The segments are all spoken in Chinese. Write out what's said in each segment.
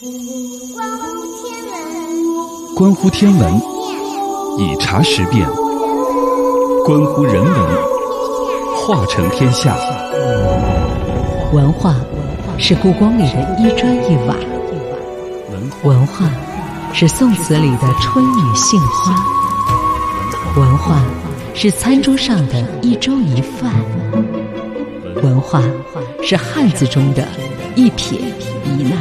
关乎天文，以茶识变；关乎人文，化成天下。 文化是故宫里的一砖一瓦，文化是宋词里的春雨杏花，文化是餐桌上的一粥一饭，文化是汉字中的一撇一捺。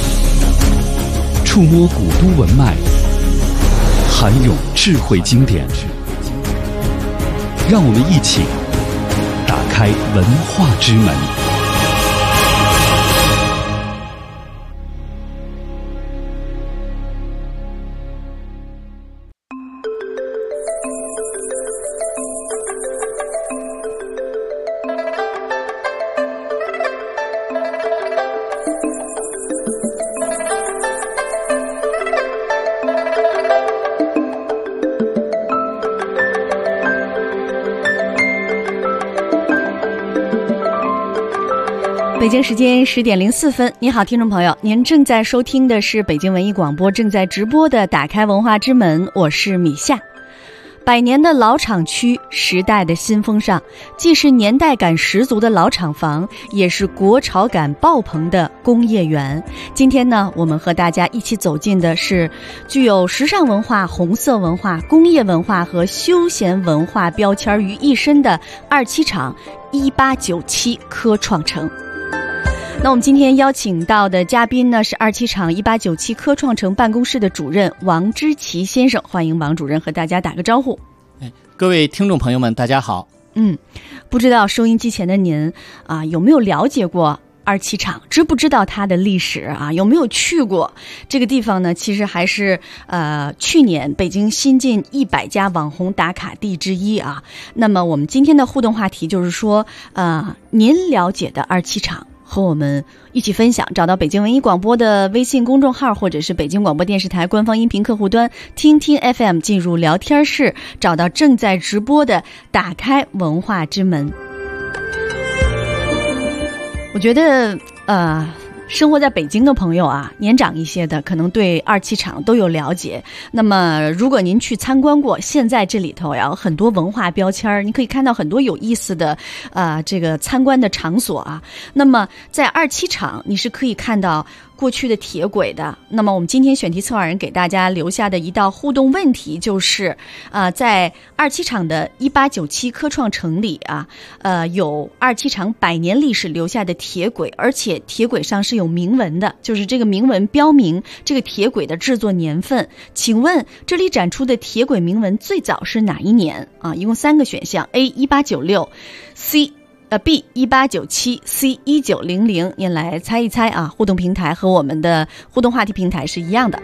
触摸古都文脉，涵咏智慧经典，让我们一起打开文化之门。 北京时间10点04分，你好，听众朋友，您正在收听的是北京文艺广播正在直播的打开文化之门，我是米夏。百年的老厂区，时代的新风尚，既是年代感十足的老厂房，也是国潮感爆棚的工业园。今天呢，我们和大家一起走进的是具有时尚文化、红色文化、工业文化和休闲文化标签于一身的27厂1897科创城。那我们今天邀请到的嘉宾呢，是27厂1897科创城办公室的主任王之奇先生，欢迎王主任和大家打个招呼。 各位听众朋友们，大家好。 不知道收音机前的您有没有了解过27厂，知不知道它的历史啊？有没有去过这个地方呢？其实还是去年北京新晋100家网红打卡地之一啊。那么我们今天的互动话题就是说，您了解的27厂。和我们一起分享，找到北京文艺广播的微信公众号，或者是北京广播电视台官方音频客户端听听 FM， 进入聊天室，找到正在直播的打开文化之门。我觉得生活在北京的朋友啊，年长一些的可能对27厂都有了解。那么如果您去参观过，现在这里头有很多文化标签，你可以看到很多有意思的这个参观的场所啊。那么在27厂你是可以看到过去的铁轨的。那么我们今天选题策划人给大家留下的一道互动问题就是在27厂的1897科创城里有27厂100年历史留下的铁轨，而且铁轨上是有明文的，就是这个明文标明这个铁轨的制作年份。请问这里展出的铁轨铭文最早是哪一年啊？一共3个选项 A 1896 B 1897 C 1900，您来猜一猜啊！互动平台和我们的互动话题平台是一样的。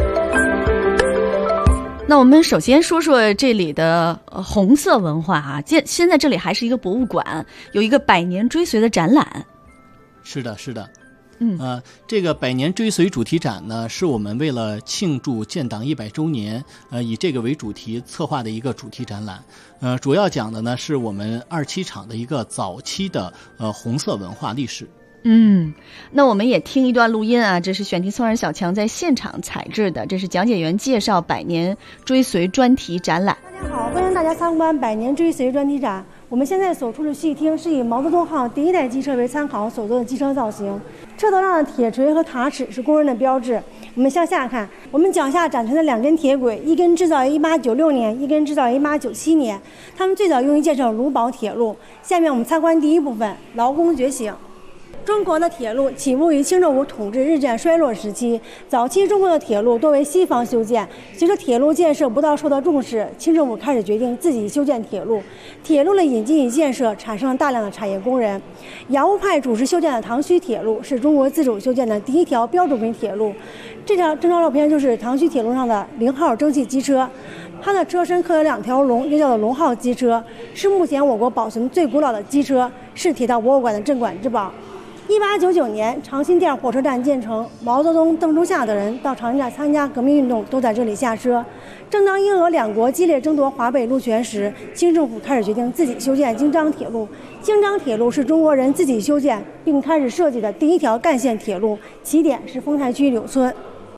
那我们首先说说这里的红色文化啊，现在这里还是一个博物馆，有一个100年追随的展览。 是的。这个100年追随主题展呢，是我们为了庆祝建党100周年，以这个为主题策划的一个主题展览。主要讲的呢是我们27厂的一个早期的红色文化历史。 那我们也听一段录音啊，这是选题策划人小强在现场采制的，这是讲解员介绍100年追随专题展览。 大家好，欢迎大家参观100年追随专题展。我们现在所处的戏厅是以毛泽东号第1代机车为参考所做的机车造型，车头上的铁锤和塔齿是工人的标志。我们向下看，我们脚下展陈的2根铁轨，一根制造于1896年，一根制造于1897年。它们最早用于建设鲁宝铁路。下面我们参观第一部分，劳工觉醒。中国的铁路起步于清政府统治日渐衰落时期，早期中国的铁路多为西方修建，随着铁路建设不到受到重视，清政府开始决定自己修建铁路。铁路的引进与建设产生了大量的产业工人。洋务派主持修建的唐胥铁路是中国自主修建的第一条标准型铁路。这张照片就是唐胥铁路上的0号蒸汽机车，它的车身刻有2条龙，又叫做龙号机车，是目前我国保存最古老的机车，是铁道博物馆的镇馆之宝。1899年，长辛店火车站建成，毛泽东、邓中夏等人到长辛站参加革命运动，都在这里下车。 正当英俄两国激烈争夺华北路权时，清政府开始决定自己修建京张铁路。京张铁路是中国人自己修建并开始设计的第一条干线铁路，起点是丰台区柳村。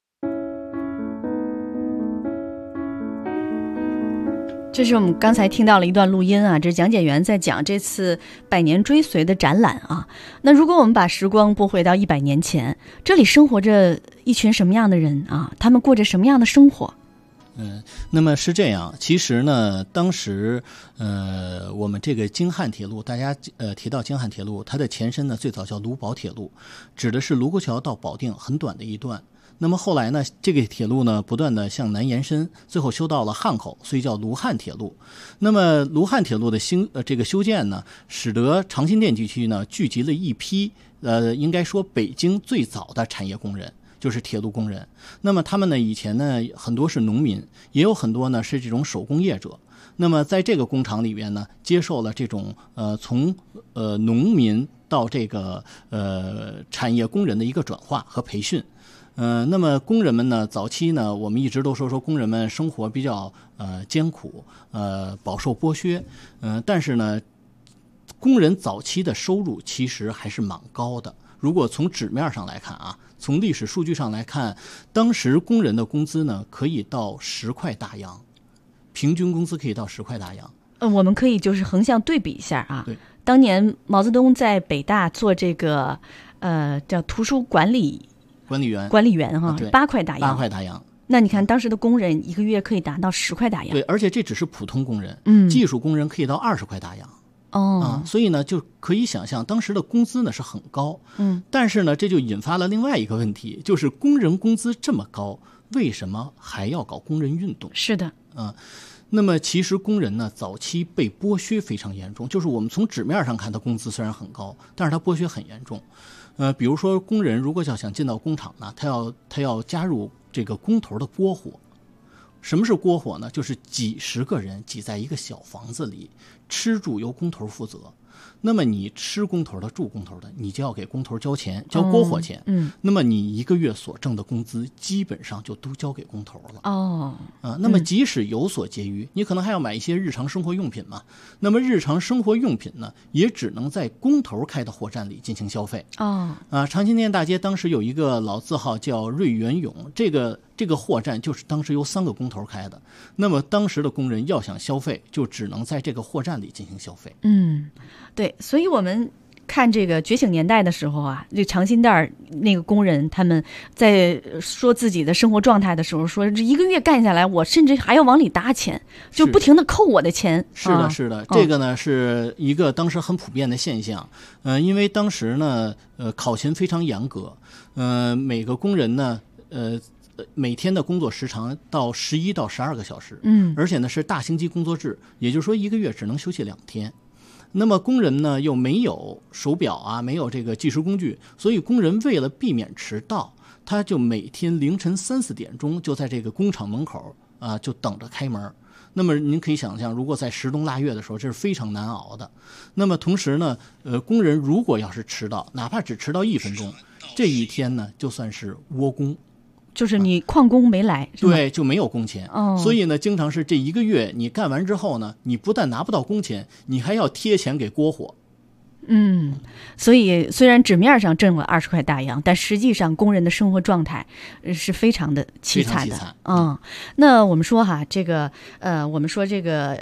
这是我们刚才听到了一段录音啊，这是讲解员在讲这次百年追随的展览啊。那如果我们把时光拨回到100年前，这里生活着一群什么样的人啊？他们过着什么样的生活？ 那么是这样，其实呢，当时我们这个京汉铁路，大家提到京汉铁路，它的前身呢最早叫卢宝铁路，指的是卢沟桥到保定很短的一段。那么后来呢，这个铁路呢不断的向南延伸，最后修到了汉口，所以叫卢汉铁路。那么卢汉铁路的这个修建呢，使得长辛店地区呢聚集了一批应该说北京最早的产业工人，就是铁路工人。那么他们呢以前呢很多是农民，也有很多呢是这种手工业者。那么在这个工厂里边呢，接受了这种从农民到这个产业工人的一个转化和培训。那么工人们呢，早期呢，我们一直都说工人们生活比较艰苦，饱受剥削，但是呢，工人早期的收入其实还是蛮高的。如果从纸面上来看啊，从历史数据上来看，当时工人的工资呢可以到10块大洋，平均工资可以到10块大洋。 我们可以就是横向对比一下啊。 对， 当年毛泽东在北大做这个叫图书管理员哈，8块大洋。8 块大洋。 那你看当时的工人一个月可以达到10块大洋。 对，而且这只是普通工人，技术工人可以到20块大洋。所以呢，就可以想象当时的工资呢是很高。但是呢，这就引发了另外一个问题，就是工人工资这么高，为什么还要搞工人运动？ 是的， 那么其实工人呢，早期被剥削非常严重，就是我们从纸面上看，他工资虽然很高，但是他剥削很严重。比如说工人如果要想进到工厂呢，他要加入这个工头的锅火。什么是锅火呢？就是几十个人挤在一个小房子里，吃住由工头负责。那么你吃工头的住工头的，你就要给工头交钱，交锅火钱。那么你一个月所挣的工资基本上就都交给工头了。那么即使有所结余，你可能还要买一些日常生活用品嘛。那么日常生活用品呢，也只能在工头开的货站里进行消费。长辛店大街当时有一个老字号叫瑞元永，这个货站就是当时由3个工头开的。那么当时的工人要想消费，就只能在这个货站里进行消费。 对，所以我们看这个觉醒年代的时候啊，这长辛店那个工人他们在说自己的生活状态的时候，说这一个月干下来，我甚至还要往里搭钱，就不停的扣我的钱。 是的，这个呢是一个当时很普遍的现象。因为当时呢考勤非常严格，每个工人呢每天的工作时长到11到12个小时，而且呢是大星期工作制，也就是说一个月只能休息2天。那么工人呢又没有手表啊，没有这个计时工具，所以工人为了避免迟到，他就每天凌晨3、4点钟就在这个工厂门口就等着开门。那么您可以想象，如果在10冬腊月的时候，这是非常难熬的。那么同时呢，工人如果要是迟到，哪怕只迟到1分钟，这一天呢就算是窝工。 就是你旷工没来， 对，就没有工钱。所以呢，经常是这一个月你干完之后呢，你不但拿不到工钱，你还要贴钱给锅火。 所以虽然纸面上挣了20块大洋，但实际上工人的生活状态是非常的凄惨的。那我们说哈，这个我们说这个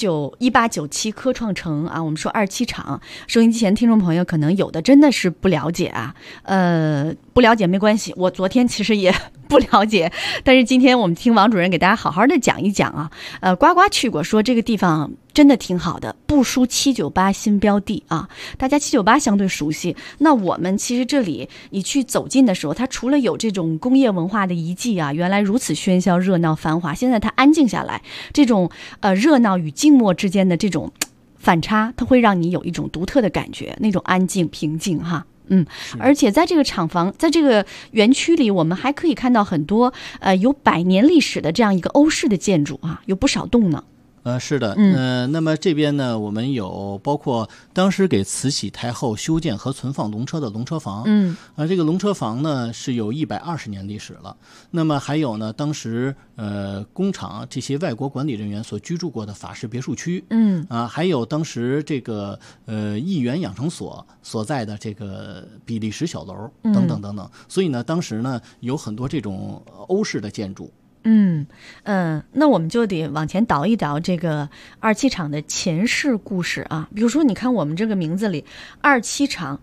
1897科创城啊，我们说27厂，收音机前听众朋友可能有的真的是不了解啊，不了解没关系，我昨天其实也不了解，但是今天我们听王主任给大家好好的讲一讲啊。呱呱去过，说这个地方真的挺好的，不输798新标地啊。大家798相对熟悉，那我们其实这里你去走近的时候，它除了有这种工业文化的遗迹啊，原来如此喧嚣热闹繁华，现在它安静下来，这种热闹与静默之间的这种反差，它会让你有一种独特的感觉，那种安静平静哈。而且在这个厂房，在这个园区里，我们还可以看到很多有100年历史的这样一个欧式的建筑啊，有不少栋呢。 是的，那么这边呢，我们有包括当时给慈禧太后修建和存放龙车的龙车房，这个龙车房呢是有120年历史了。那么还有呢，当时工厂这些外国管理人员所居住过的法式别墅区，还有当时这个议员养成所所在的这个比利时小楼等等等等。所以呢，当时呢有很多这种欧式的建筑。 那我们就得往前倒一倒这个二七厂的前世故事啊。比如说，你看我们这个名字里，二七厂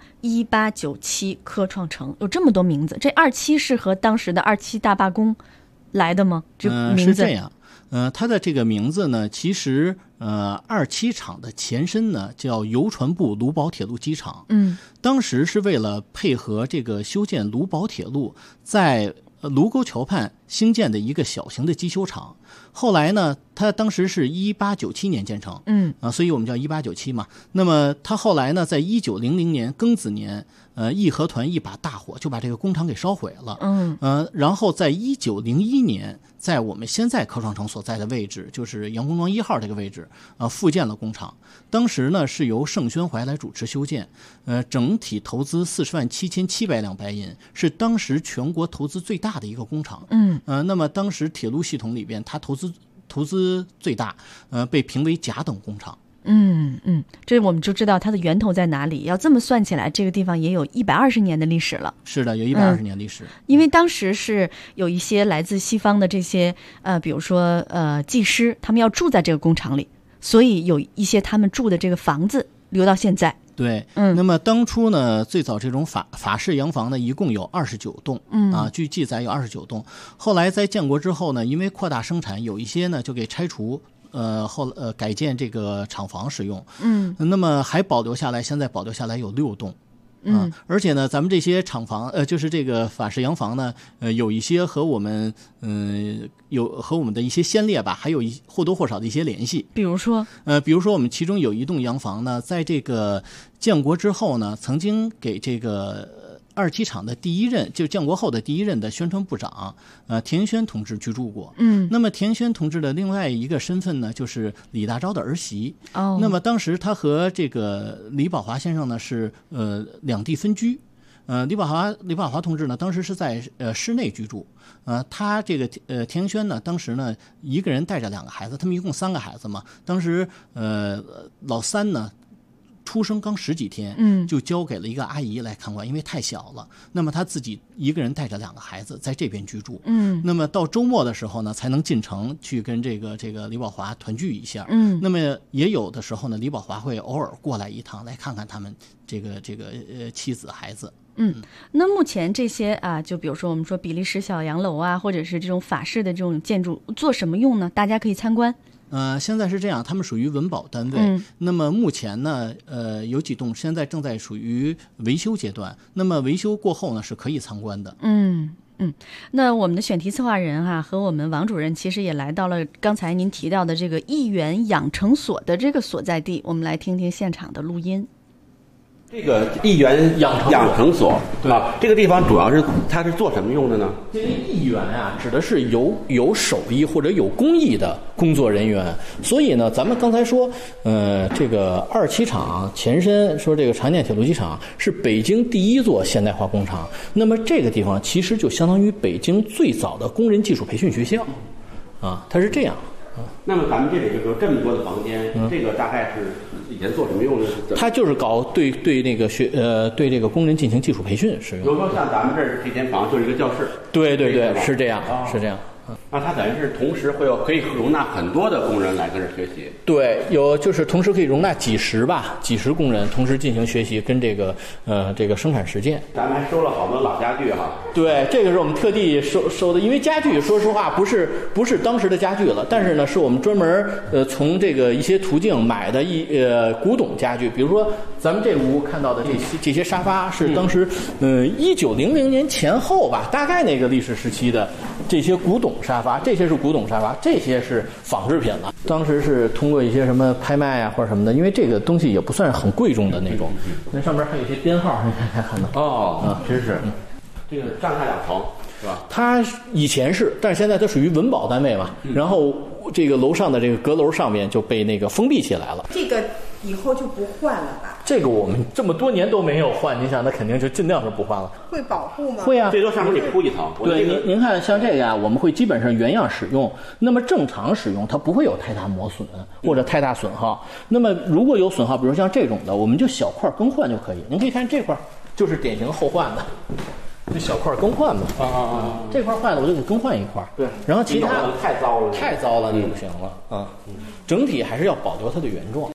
1897科创城，有这么多名字。这27是和当时的27大罢工来的吗？这名字是这样。它的这个名字呢，其实二七厂的前身呢叫邮传部卢宝铁路机厂。当时是为了配合这个修建卢宝铁路，在卢沟桥畔兴建的一个小型的机修厂。后来呢，它当时是1897年建成，所以我们叫1897嘛。那么它后来呢，在1900年庚子年，义和团一把大火就把这个工厂给烧毁了。然后在1901年，在我们现在科创城所在的位置，就是杨公庄1号这个位置，复建了工厂。当时呢是由盛宣怀来主持修建，整体投资40.7700辆白银，是当时全国投资最大的一个工厂。那么当时铁路系统里边，它投资最大，被评为甲等工厂。 这我们就知道它的源头在哪里。要这么算起来，这个地方也有120年的历史了。 是的，有120年历史。 因为当时是有一些来自西方的这些比如说技师，他们要住在这个工厂里，所以有一些他们住的这个房子留到现在。 对，那么当初呢，最早这种法式洋房呢，一共有29栋，据记载有29栋。后来在建国之后呢，因为扩大生产，有一些呢就给拆除，改建这个厂房使用。那么还保留下来，现在保留下来有6栋。而且呢，咱们这些厂房，就是这个法式洋房呢，有一些和我们，和我们的一些先烈吧，还有或多或少的一些联系。比如说我们其中有一栋洋房呢，在这个建国之后呢，曾经给这个二七厂的第一任，就建国后的第一任的宣传部长，田轩同志居住过。那么田轩同志的另外一个身份呢，就是李大钊的儿媳。那么当时他和这个李宝华先生呢是两地分居。李宝华同志呢，当时是在室内居住。他这个田轩呢，当时呢一个人带着2个孩子，他们一共3个孩子嘛。当时老三呢，出生刚10几天，就交给了一个阿姨来看管，因为太小了。那么他自己一个人带着2个孩子在这边居住。那么到周末的时候呢，才能进城去跟这个李宝华团聚一下。那么也有的时候呢，李宝华会偶尔过来一趟，来看看他们这个妻子孩子。 那目前这些就比如说我们说比利时小洋楼啊，或者是这种法式的这种建筑，做什么用呢？大家可以参观。 现在是这样，他们属于文保单位。那么目前呢，有几栋现在正在属于维修阶段。那么维修过后呢，是可以参观的。 那我们的选题策划人和我们王主任其实也来到了刚才您提到的这个议员养成所的这个所在地，我们来听听现场的录音。 这个议员养成所，对吧？这个地方主要是它是做什么用的呢？ 这个议员指的是有手艺或者有工艺的工作人员。所以呢，咱们刚才说，这个二七厂前身说这个长建铁路机厂是北京第一座现代化工厂。那么这个地方其实就相当于北京最早的工人技术培训学校，它是这样。 那么咱们这里就有这么多的房间，这个大概是以前做什么用的？ 它就是搞对那个对这个工人进行技术培训使用。 比如说像咱们这间房就是一个教室。 对，是这样，是这样。 那它等于是同时可以容纳很多的工人来跟这学习。 对，就是同时可以容纳几十工人同时进行学习跟这个生产实践。 咱们还收了好多老家具哈。 对，这个是我们特地收的，因为家具说实话不是当时的家具了，但是呢是我们专门从这个一些途径买的古董家具，比如说咱们这屋看到的这些沙发是当时1900年前后吧，大概那个历史时期的这些古董沙发，这些是古董沙发，这些是仿制品了。当时是通过一些什么拍卖或者什么的，因为这个东西也不算是很贵重的那种。那上面还有一些编号，你看到。 真是。这个上下2层是吧？ 它以前是，但是现在它属于文保单位嘛。然后这个楼上的这个阁楼上面就被那个封闭起来了。 这个以后就不换了吧？ 这个我们这么多年都没有换，你想那肯定就尽量是不换了。 会保护吗？ 会啊， 最多上面得铺一层。 对，您看像这个呀，我们会基本上原样使用。那么正常使用它不会有太大磨损或者太大损耗。那么如果有损耗，比如像这种的，我们就小块更换就可以。您可以看这块就是典型后换的。这小块更换嘛，这块坏了我就给更换一块， 对， 然后其他太糟了那就不行了整体还是要保留它的原状。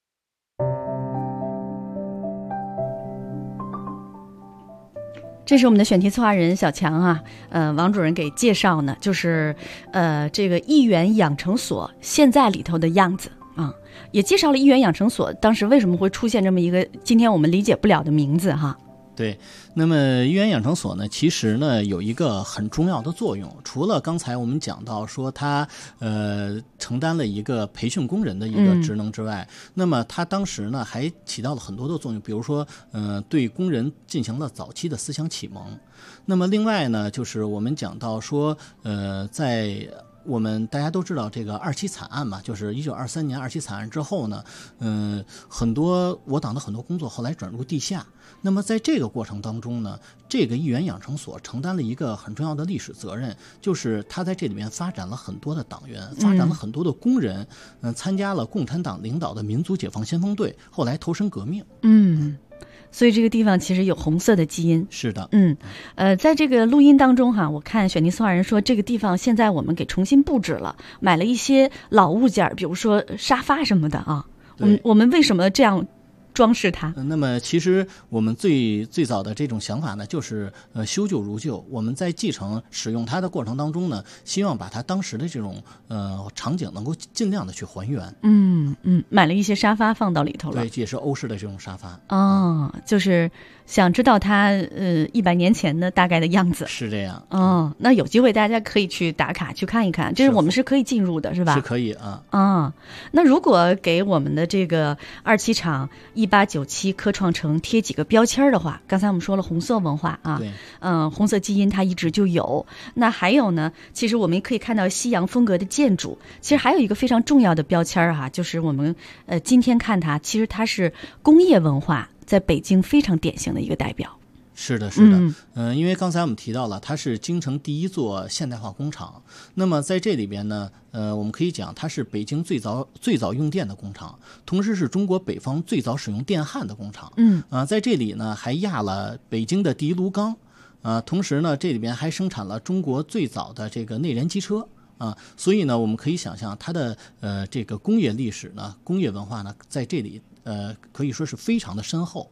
这是我们的选题策划人小强啊，王主任给介绍呢，就是这个一元养成所现在里头的样子啊，也介绍了一元养成所当时为什么会出现这么一个今天我们理解不了的名字哈。 对，那么一元养成所呢，其实呢有一个很重要的作用，除了刚才我们讲到说它承担了一个培训工人的一个职能之外，那么它当时呢还起到了很多的作用，比如说对工人进行了早期的思想启蒙。那么另外呢，就是我们讲到说在我们大家都知道这个2·7惨案嘛，就是1923年2·7惨案之后呢，很多我党的很多工作后来转入地下。那么在这个过程当中呢，这个一元养成所承担了一个很重要的历史责任，就是他在这里面发展了很多的党员，发展了很多的工人，参加了共产党领导的民族解放先锋队，后来投身革命。 所以这个地方其实有红色的基因。 是的， 在这个录音当中哈，我看选题策划人说这个地方现在我们给重新布置了，买了一些老物件，比如说沙发什么的啊。我们为什么这样装饰它？ 那么其实我们最早的这种想法呢，就是修旧如旧。我们在继承使用它的过程当中呢，希望把它当时的这种场景能够尽量的去还原。 买了一些沙发放到里头了。 对，也是欧式的这种沙发。 就是想知道它100年前的大概的样子。 是这样。 那有机会大家可以去打卡去看一看，这是我们是可以进入的，是吧？ 是可以啊。 那如果给我们的这个27厂1897科创城贴几个标签的话，刚才我们说了红色文化啊， 对， 红色基因它一直就有。那还有呢，其实我们可以看到西洋风格的建筑，其实还有一个非常重要的标签哈，就是我们今天看它，其实它是工业文化在北京非常典型的一个代表。 是的，因为刚才我们提到了，它是京城第一座现代化工厂。那么在这里边呢，我们可以讲它是北京最早用电的工厂，同时是中国北方最早使用电焊的工厂。在这里呢还压了北京的第一炉钢，同时呢这里边还生产了中国最早的这个内燃机车。所以呢，我们可以想象它的这个工业历史呢、工业文化呢，在这里可以说是非常的深厚。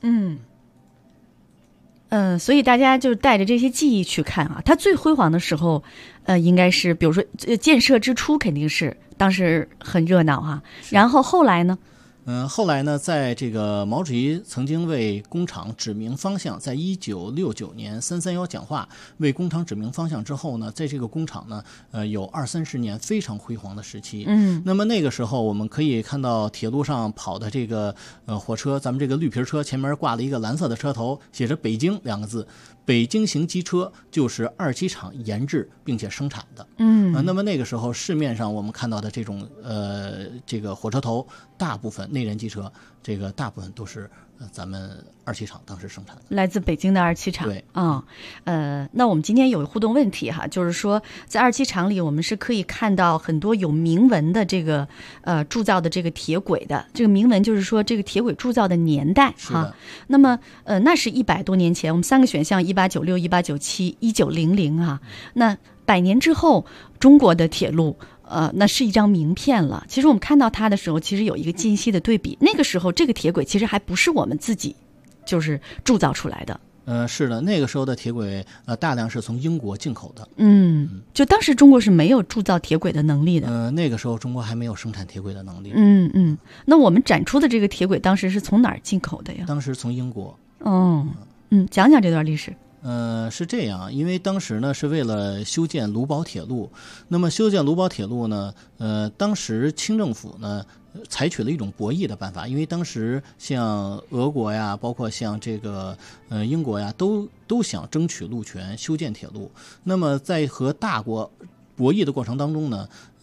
所以大家就带着这些记忆去看啊，它最辉煌的时候，应该是比如说建设之初肯定是当时很热闹哈，然后后来呢？ 后来呢，在这个毛主席曾经为工厂指明方向，在1969年3·31讲话为工厂指明方向之后呢，在这个工厂呢，有20-30年非常辉煌的时期。那么那个时候我们可以看到铁路上跑的这个火车，咱们这个绿皮车前面挂了一个蓝色的车头，写着北京2个字。北京型机车就是27厂研制并且生产的。那么那个时候市面上我们看到的这种这个火车头，大部分内燃机车，这个大部分都是咱们27厂当时生产的， 来自北京的27厂。 对， 那我们今天有互动问题哈，就是说在27厂里，我们是可以看到很多有铭文的这个铸造的这个铁轨的，这个铭文就是说这个铁轨铸造的年代哈。那么那是100多年前，我们3个选项1896、1897、1900啊。那100年之后，中国的铁路。那是一张名片了。其实我们看到它的时候，其实有一个近期的对比。那个时候，这个铁轨其实还不是我们自己就是铸造出来的。 是的，那个时候的铁轨大量是从英国进口的。 就当时中国是没有铸造铁轨的能力的。 那个时候中国还没有生产铁轨的能力。 那我们展出的这个铁轨当时是从哪儿进口的呀？ 当时从英国。 讲讲这段历史。 是这样，因为当时呢是为了修建卢宝铁路。那么修建卢宝铁路呢，当时清政府呢采取了一种博弈的办法，因为当时像俄国呀，包括像这个英国呀，都想争取路权，修建铁路。那么在和大国博弈的过程当中呢，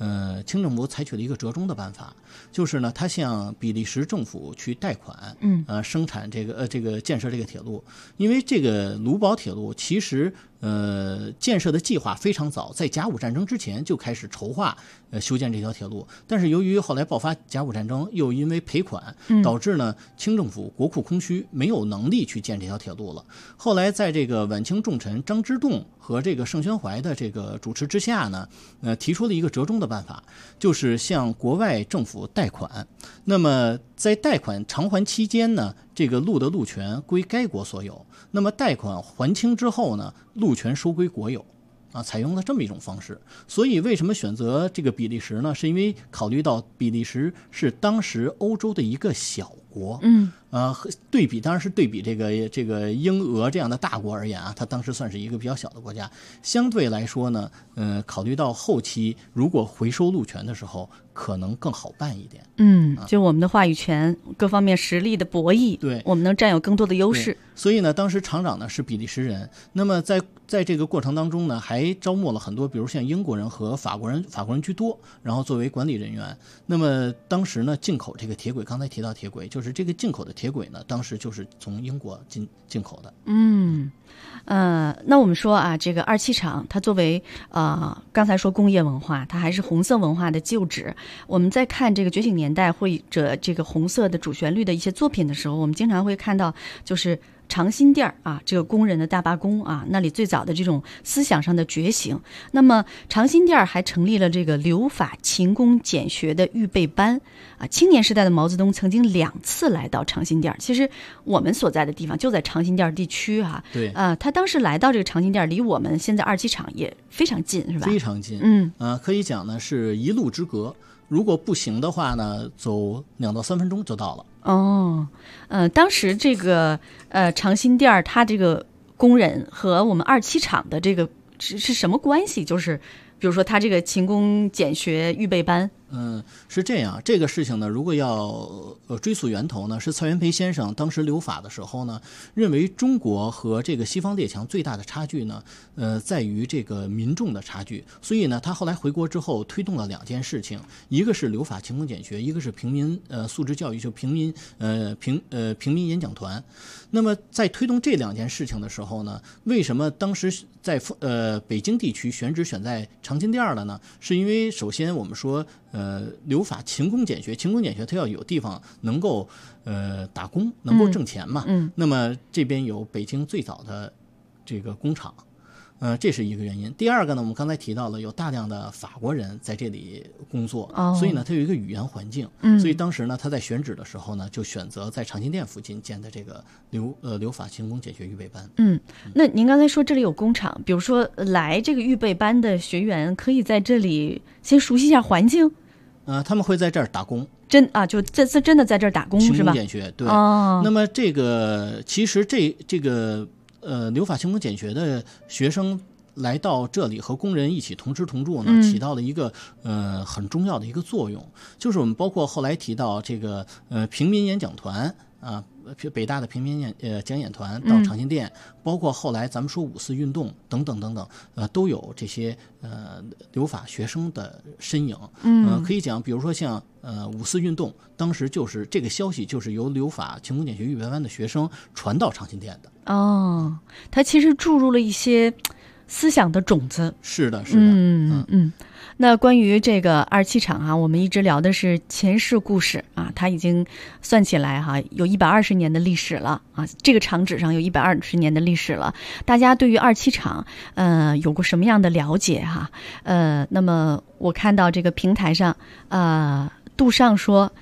清政府采取了一个折中的办法，就是呢，他向比利时政府去贷款，生产这个建设这个铁路，因为这个卢堡铁路其实建设的计划非常早，在甲午战争之前就开始筹划修建这条铁路，但是由于后来爆发甲午战争，又因为赔款，导致呢清政府国库空虚，没有能力去建这条铁路了。后来在这个晚清重臣张之洞和这个盛宣怀的这个主持之下呢，提出了一个折中的办法，就是向国外政府贷款。那么在贷款偿还期间呢，这个路的路权归该国所有。那么贷款还清之后呢，路权收归国有。采用了这么一种方式。所以为什么选择这个比利时呢？是因为考虑到比利时是当时欧洲的一个小国，对比当然是对比这个英俄这样的大国而言啊，它当时算是一个比较小的国家。相对来说呢，考虑到后期如果回收路权的时候，可能更好办一点。 就我们的话语权各方面实力的博弈，对，我们能占有更多的优势。 所以呢，当时厂长呢是比利时人。那么在这个过程当中呢，还招募了很多，比如像英国人和法国人居多，然后作为管理人员。那么当时呢，进口这个铁轨，刚才提到铁轨，就是这个进口的铁轨呢，当时就是从英国进口的。 那我们说啊，这个二七厂它作为刚才说工业文化，它还是红色文化的旧址。我们在看这个觉醒年代或者这个红色的主旋律的一些作品的时候，我们经常会看到就是长辛店啊，这个工人的大罢工啊，那里最早的这种思想上的觉醒。那么长辛店还成立了这个留法勤工俭学的预备班啊。青年时代的毛泽东曾经2次来到长辛店，其实我们所在的地方就在长辛店地区啊。 对他当时来到这个长辛店，离我们现在二七厂也非常近，是吧？ 非常近。可以讲呢是一路之隔。如果步行的话呢，走2到3分钟就到了。 当时这个长辛店它这个工人和我们二七厂的这个是什么关系？就是比如说他这个勤工俭学预备班。 是这样，这个事情呢，如果要追溯源头呢，是蔡元培先生当时留法的时候呢，认为中国和这个西方列强最大的差距呢，在于这个民众的差距。所以呢，他后来回国之后推动了2件事情，一个是留法勤工俭学，一个是平民素质教育，就平民演讲团。那么在推动这2件事情的时候呢，为什么当时在北京地区选址选在长辛店了呢？是因为首先我们说留法勤工俭学，勤工俭学它要有地方能够打工，能够挣钱嘛。那么这边有北京最早的这个工厂，这是一个原因。第二个呢，我们刚才提到了有大量的法国人在这里工作，所以呢它有一个语言环境。所以当时呢他在选址的时候呢，就选择在长辛店附近建的这个留法勤工俭学预备班。 那您刚才说这里有工厂，比如说来这个预备班的学员可以在这里先熟悉一下环境。 他们会在这儿打工， 就真的在这儿打工是吧？ 勤工俭学，对。那么这个其实这个留法勤工俭学的学生来到这里和工人一起同吃同住呢，起到了一个很重要的一个作用，就是我们包括后来提到这个平民演讲团啊。北大的平民讲演团到长辛店，包括后来咱们说5四运动等等等等，都有这些留法学生的身影。可以讲，比如说像5四运动，当时就是这个消息就是由留法勤工俭学预备班的学生传到长辛店的。 他其实注入了一些思想的种子。 是的，是的。 那关于这个二七厂啊，我们一直聊的是前世故事啊，它已经算起来有120年的历史了啊，这个厂址上有120年的历史了。大家对于二七厂有过什么样的了解哈？那么我看到这个平台上杜尚说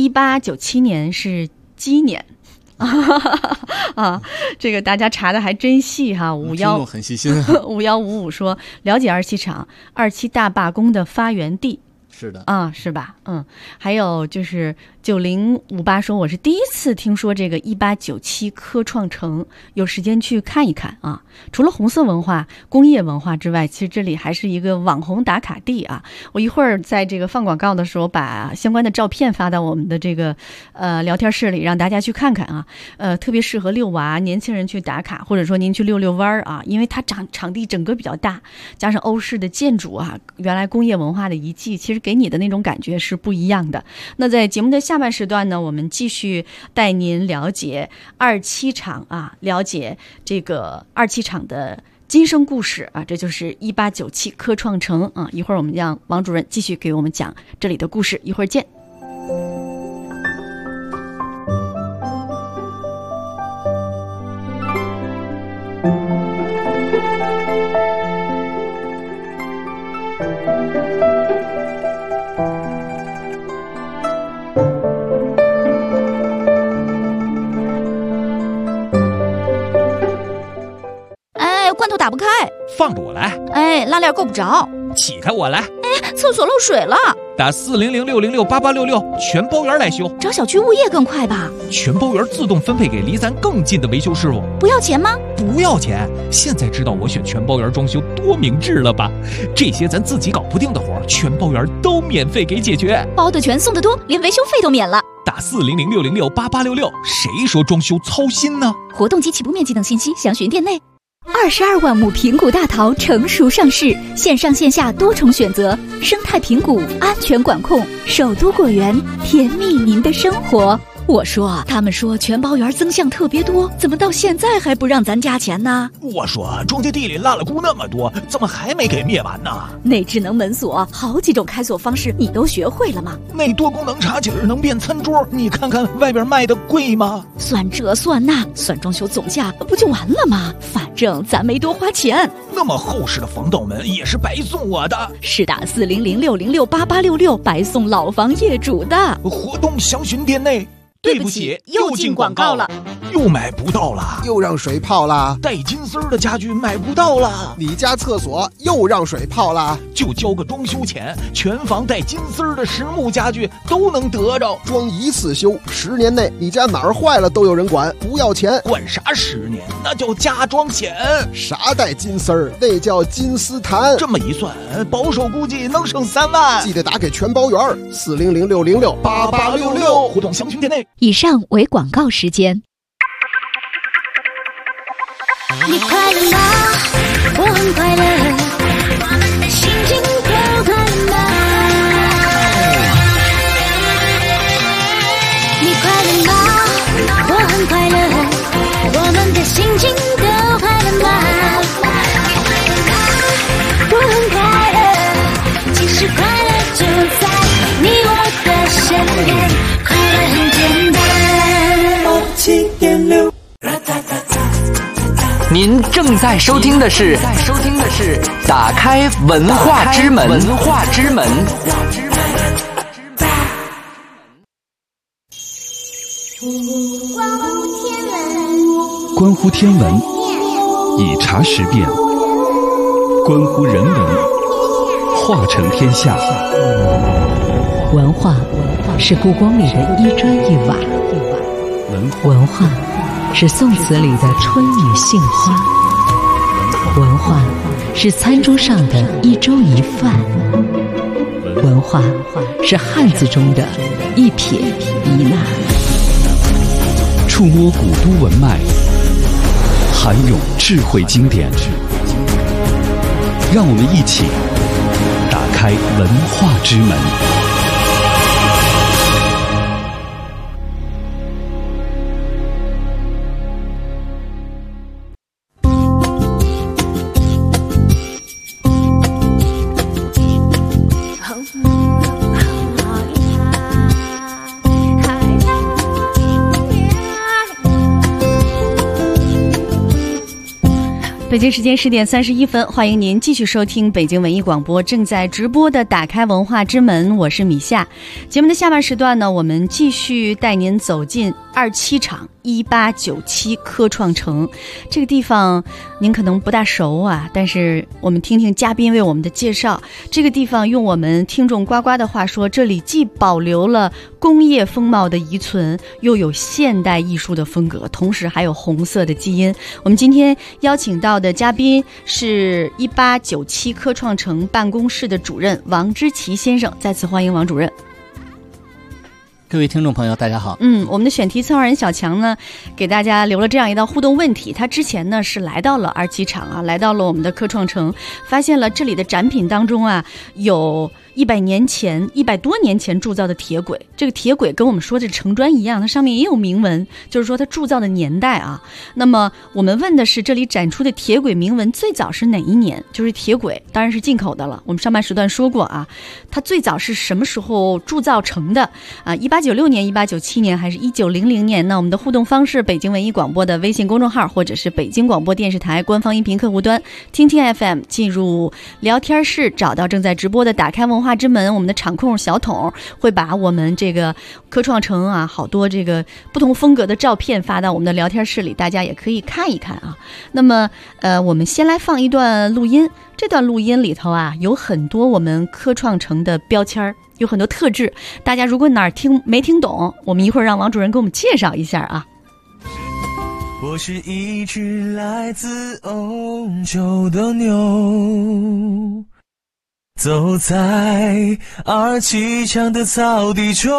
1897年是鸡年。这个大家查的还真细哈。 很细心。 5155说了解二七厂，27大罢工的发源地是的啊，是吧？还有就是9058说，我是第一次听说这个1897科创城，有时间去看一看啊。除了红色文化、工业文化之外，其实这里还是一个网红打卡地啊。我一会儿在这个放广告的时候，把相关的照片发到我们的这个聊天室里，让大家去看看啊。特别适合遛娃、年轻人去打卡，或者说您去遛遛弯啊，因为它场地整个比较大，加上欧式的建筑啊，原来工业文化的遗迹，其实给你的那种感觉是不一样的。那在节目的下半时段呢，我们继续带您了解27厂啊，了解这个27厂的今生故事啊，这就是1897科创城啊。一会儿我们让王主任继续给我们讲这里的故事，一会儿见。 罐头打不开， 放着我来。 拉链够不着， 起开我来。 厕所漏水了， 打400-606-8866，全包圆来修。 找小区物业更快吧？ 全包圆自动分配给离咱更近的维修师傅。 不要钱吗？ 不要钱。现在知道我选全包圆装修多明智了吧？这些咱自己搞不定的活，全包圆都免费给解决。 包的全，送的多，连维修费都免了。 打400-606-8866，谁说装修操心呢？ 活动及起步面积等信息详询店内。22万亩平谷大桃成熟上市，线上线下多重选择，生态平谷，安全管控，首都果园，甜蜜您的生活。我说，他们说全包园增项特别多，怎么到现在还不让咱加钱呢？ 我说，中介地里落了菇那么多，怎么还没给灭完呢？ 那智能门锁，好几种开锁方式，你都学会了吗？ 那多功能茶几能变餐桌，你看看外边卖的贵吗？ 算这算那，算装修总价，不就完了吗？反正咱没多花钱。 那么厚实的防盗门也是白送我的。 是打400-606-8866，白送老房业主的。 活动详询店内。 对不起，又进广告了， 又买不到了， 又让水泡了， 带金丝的家具买不到了， 你家厕所又让水泡了， 就交个装修钱，全房带金丝的实木家具都能得着， 装一次修，10年内你家哪儿坏了都有人管，不要钱。 管啥10年？那叫加装险。 啥带金丝儿？那叫金丝檀。 这么一算，保守估计能省3万。 记得打给全包圆400-606-8866， 活动详询店内。 以上为广告时间。 你快乐吗？我很快乐，心情都快乐吗？你快乐吗？我很快乐，我们的心情都快乐吗？我很快乐，其实快乐就在你我的身边，快乐很简单。7.6。 您正在收听的是打开文化之门。 关乎天文，以茶识辨；关乎人文，化成天下。 文化是故宫里的一砖一瓦，文化是宋词里的春雨杏花，文化是餐桌上的一粥一饭，文化是汉字中的一撇一捺。 触摸古都文脉，涵咏智慧经典，让我们一起打开文化之门。 北京时间10点31分，欢迎您继续收听北京文艺广播正在直播的打开文化之门，我是米夏。节目的下半时段呢，我们继续带您走进27厂 1897科创城。这个地方您可能不大熟啊，但是我们听听嘉宾为我们的介绍。这个地方用我们听众呱呱的话说，这里既保留了工业风貌的遗存，又有现代艺术的风格，同时还有红色的基因。我们今天邀请到的嘉宾是1897科创城办公室的主任王之奇先生，再次欢迎王主任。 各位听众朋友大家好。 我们的选题策划人小强呢，给大家留了这样一道互动问题。他之前呢是来到了27厂啊，来到了我们的科创城，发现了这里的展品当中啊，有100多年前铸造的铁轨。这个铁轨跟我们说的城砖一样，它上面也有铭文，就是说它铸造的年代啊。那么我们问的是，这里展出的铁轨铭文最早是哪一年？就是铁轨当然是进口的了，我们上半时段说过啊，它最早是什么时候铸造成的啊？1896年、1897年还是1900年？那我们的互动方式，北京文艺广播的微信公众号，或者是北京广播电视台官方音频客户端听听 FM， 进入聊天室，找到正在直播的打开文化之门，我们的场控小桶会把我们这个科创城啊好多这个不同风格的照片发到我们的聊天室里，大家也可以看一看啊。那么我们先来放一段录音，这段录音里头啊有很多我们科创城的标签，有很多特质，大家如果哪儿没听懂，我们一会儿让王主任给我们介绍一下啊。 我是一只来自欧洲的牛，走在27厂的草地中。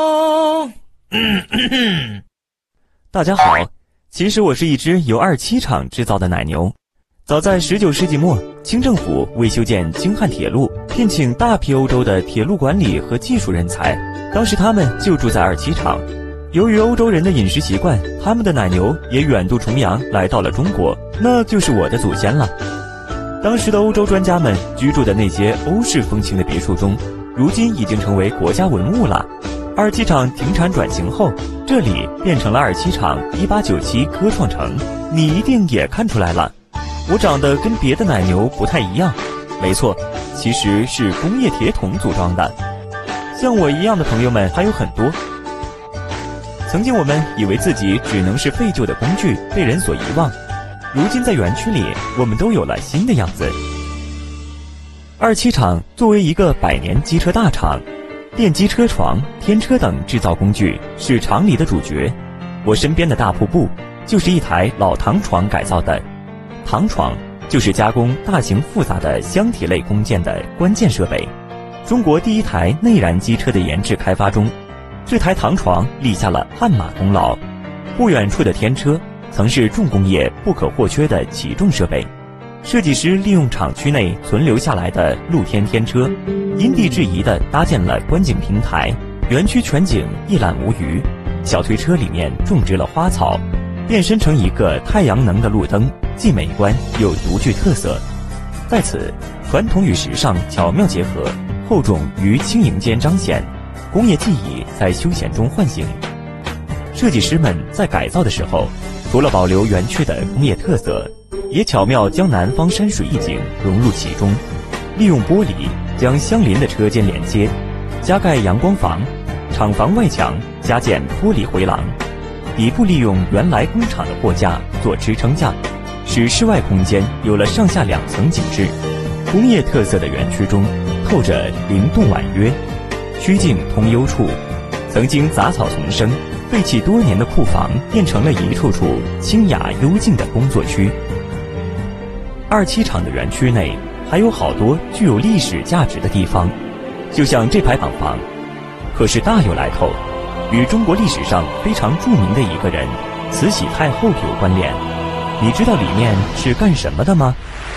大家好，其实我是一只由27厂制造的奶牛。早在19世纪末，清政府为修建京汉铁路，聘请大批欧洲的铁路管理和技术人才，当时他们就住在27厂。由于欧洲人的饮食习惯，他们的奶牛也远渡重洋来到了中国，那就是我的祖先了。当时的欧洲专家们居住的那些欧式风情的别墅中，如今已经成为国家文物了。27厂停产转型后，这里变成了27厂1897科创城。你一定也看出来了，我长得跟别的奶牛不太一样。没错，其实是工业铁桶组装的。像我一样的朋友们还有很多。曾经我们以为自己只能是废旧的工具，被人所遗忘。如今在园区里，我们都有了新的样子。27厂作为一个100年机车大厂，电机车床、天车等制造工具是厂里的主角。我身边的大瀑布就是一台老糖床改造的。糖床就是加工大型复杂的箱体类工件的关键设备。中国第一台内燃机车的研制开发中，这台糖床立下了汗马功劳。不远处的天车曾是重工业不可或缺的起重设备。设计师利用厂区内存留下来的露天天车，因地制宜地搭建了观景平台，园区全景一览无余。小推车里面种植了花草，变身成一个太阳能的路灯，既美观又独具特色。在此，传统与时尚巧妙结合，厚重与轻盈间彰显，工业技艺在休闲中唤醒。设计师们在改造的时候，除了保留园区的工业特色，也巧妙将南方山水意境融入其中，利用玻璃将相邻的车间连接，加盖阳光房，厂房外墙加建玻璃回廊，底部利用原来工厂的货架做支撑架，使室外空间有了上下2层景致。工业特色的园区中透着灵动婉约，曲径通幽处，曾经杂草丛生废弃多年的库房变成了一处处清雅幽静的工作区。27厂的园区内还有好多具有历史价值的地方，就像这排厂房，可是大有来头，与中国历史上非常著名的一个人慈禧太后有关联。你知道里面是干什么的吗？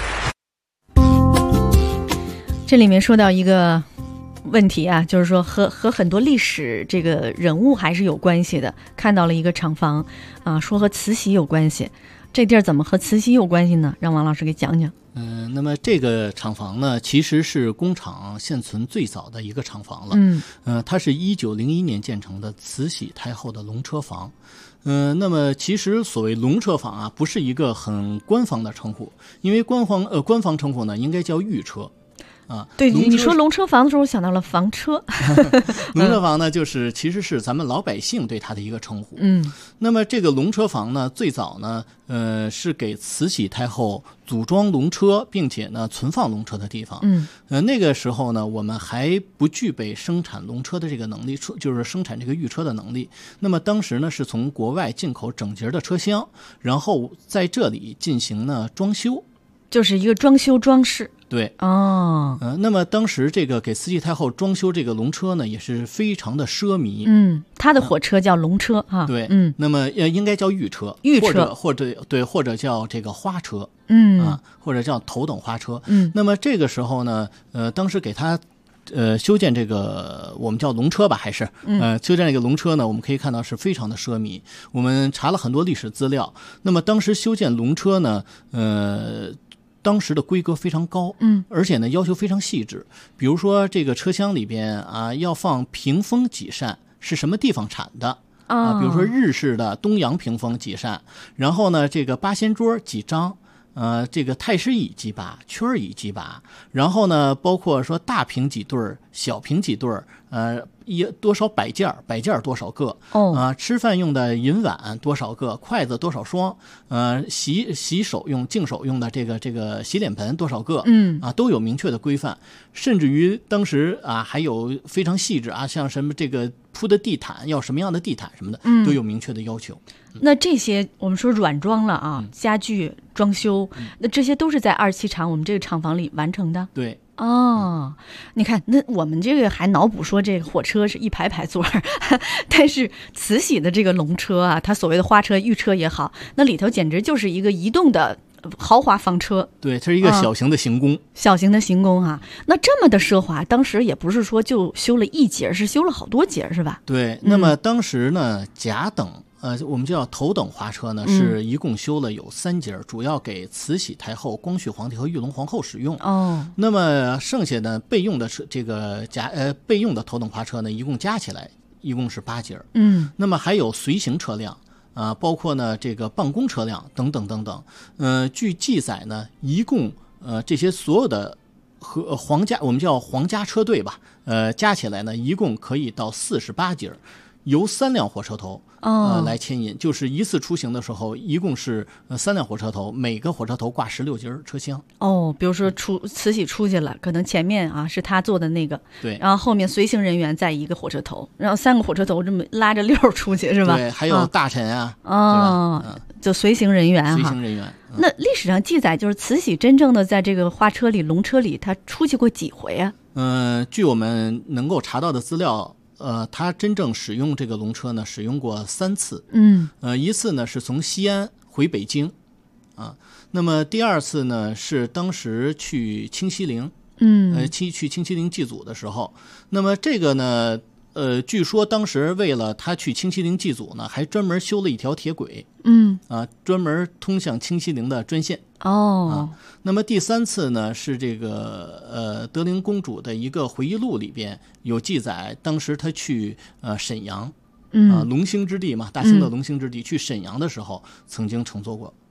这里面说到一个问题啊，就是说和很多历史这个人物还是有关系的。看到了一个厂房啊，说和慈禧有关系，这地儿怎么和慈禧有关系呢？让王老师给讲讲。 那么这个厂房呢，其实是工厂现存最早的一个厂房了。它是1901年建成的慈禧太后的龙车房。那么其实所谓龙车房啊，不是一个很官方的称呼，因为官方称呼呢应该叫御车。 啊。 对，你说龙车房的时候，我想到了房车。 龙车房呢，其实是咱们老百姓对它的一个称呼。那么这个龙车房呢，最早呢，是给慈禧太后组装龙车，并且呢存放龙车的地方。那个时候呢，我们还不具备生产龙车的这个能力，就是生产这个御车的能力。那么当时呢，是从国外进口整节的车厢，然后在这里进行呢装修， 就是一个装修装饰。 对哦， 那么当时这个给慈禧太后装修这个龙车呢，也是非常的奢靡。 它的火车叫龙车啊。 对，那么应该叫御车，或者叫这个花车，或者叫头等花车。那么这个时候呢，当时给它修建这个我们叫龙车吧，还是修建这个龙车呢，我们可以看到是非常的奢靡。我们查了很多历史资料，那么当时修建龙车呢，当时的规格非常高，而且呢要求非常细致。比如说这个车厢里边啊，要放屏风几扇，是什么地方产的啊？比如说日式的东洋屏风几扇，然后呢这个八仙桌几张，这个太师椅几把，圈椅几把，然后呢包括说大屏几对儿，小屏几对儿，多少摆件多少个，吃饭用的银碗多少个，筷子多少双，洗手用净手用的这个洗脸盆多少个，都有明确的规范。甚至于当时啊还有非常细致啊，像什么这个铺的地毯要什么样的地毯什么的，都有明确的要求。 那这些我们说软装了啊，家具装修，那这些都是在27厂我们这个厂房里完成的。 对。 你看，那我们这个还脑补说这个火车是一排排座儿，但是慈禧的这个龙车啊，它所谓的花车、御车也好，那里头简直就是一个移动的豪华房车。 对，它是一个小型的行宫， 小型的行宫啊。那这么的奢华，当时也不是说就修了一节，是修了好多节，是吧？ 对。那么当时呢，甲等。我们叫头等花车呢，是一共修了有3节，主要给慈禧太后、光绪皇帝和裕隆皇后使用。那么剩下的备用的这个备用的头等花车呢，一共加起来一共是8节。那么还有随行车辆啊，包括呢这个办公车辆等等等等。据记载呢，一共这些所有的和皇家，我们叫皇家车队吧，加起来呢，一共可以到48节。由3辆火车头来牵引，就是一次出行的时候，一共是3辆火车头，每个火车头挂16节车厢。 比如说慈禧出去了，可能前面啊是他坐的那个， 对， 然后后面随行人员在一个火车头，然后3个火车头这么拉着溜出去是吧？ 对，还有大臣啊， 就随行人员哈。 随行人员。 那历史上记载，就是慈禧真正的在这个花车里、龙车里，她出去过几回啊？ 据我们能够查到的资料。他真正使用这个龙车呢，使用过3次。一次呢是从西安回北京，那么第2次呢是当时去清西陵，去清西陵祭祖的时候。那么这个呢，据说当时为了他去清西陵祭祖呢，还专门修了一条铁轨，专门通向清西陵的专线。那么第3次呢是这个德龄公主的一个回忆录里边有记载，当时她去沈阳，龙兴之地嘛，大清的龙兴之地，去沈阳的时候曾经乘坐过。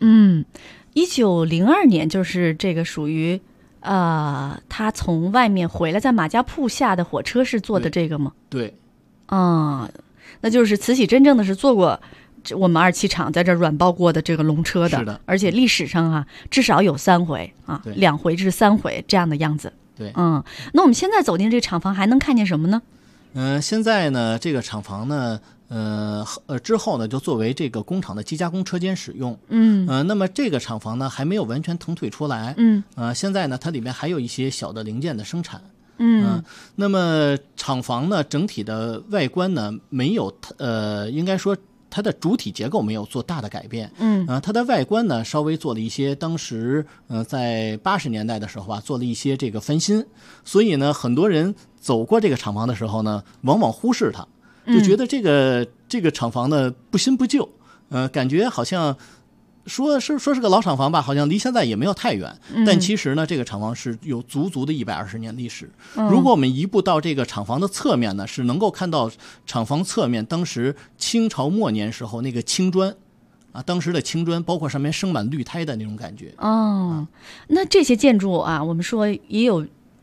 1902年就是这个属于他从外面回来，在马家铺下的火车是坐的这个吗？ 对。 那就是慈禧真正的是坐过我们27厂在这软包过的这个龙车的。 是的。 而且历史上至少有3回2回至3回这样的样子。 对。 那我们现在走进这个厂房还能看见什么呢？ 现在呢这个厂房呢之后呢就作为这个工厂的机加工车间使用。那么这个厂房呢还没有完全腾退出来。现在呢它里面还有一些小的零件的生产。那么厂房呢整体的外观呢没有应该说它的主体结构没有做大的改变。它的外观呢稍微做了一些，当时在80年代的时候做了一些这个翻新，所以呢很多人走过这个厂房的时候呢往往忽视它，就觉得这个厂房呢不新不旧，感觉好像说是个老厂房吧，好像离现在也没有太远。但其实呢这个厂房是有足足的120年历史。如果我们移步到这个厂房的侧面呢，是能够看到厂房侧面当时清朝末年时候那个青砖当时的青砖，包括上面生满绿苔的那种感觉。 那这些建筑我们说也有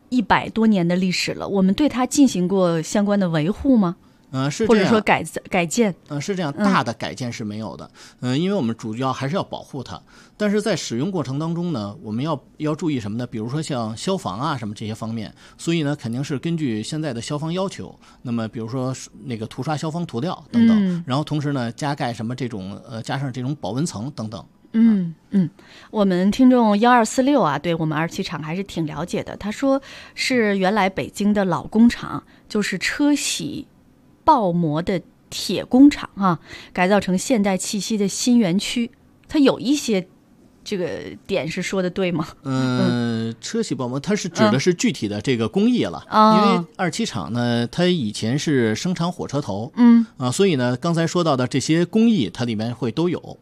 100多年的历史了，我们对它进行过相关的维护吗？ 是这样， 或者说改建？ 是这样，大的改建是没有的。因为我们主要还是要保护它，但是在使用过程当中呢，我们要注意什么呢？比如说像消防啊什么这些方面，所以呢肯定是根据现在的消防要求，那么比如说那个涂刷消防涂料等等，然后同时呢加盖什么这种加上这种保温层等等。 我们听众1246啊，对我们二期厂还是挺了解的。他说是原来北京的老工厂，就是车铣爆模的铁工厂啊，改造成现代气息的新园区。它有一些这个点是说的对吗？ 车铣爆模它是指的是具体的这个工艺了，因为二期厂呢，它以前是生产火车头，所以呢，刚才说到的这些工艺，它里面会都有。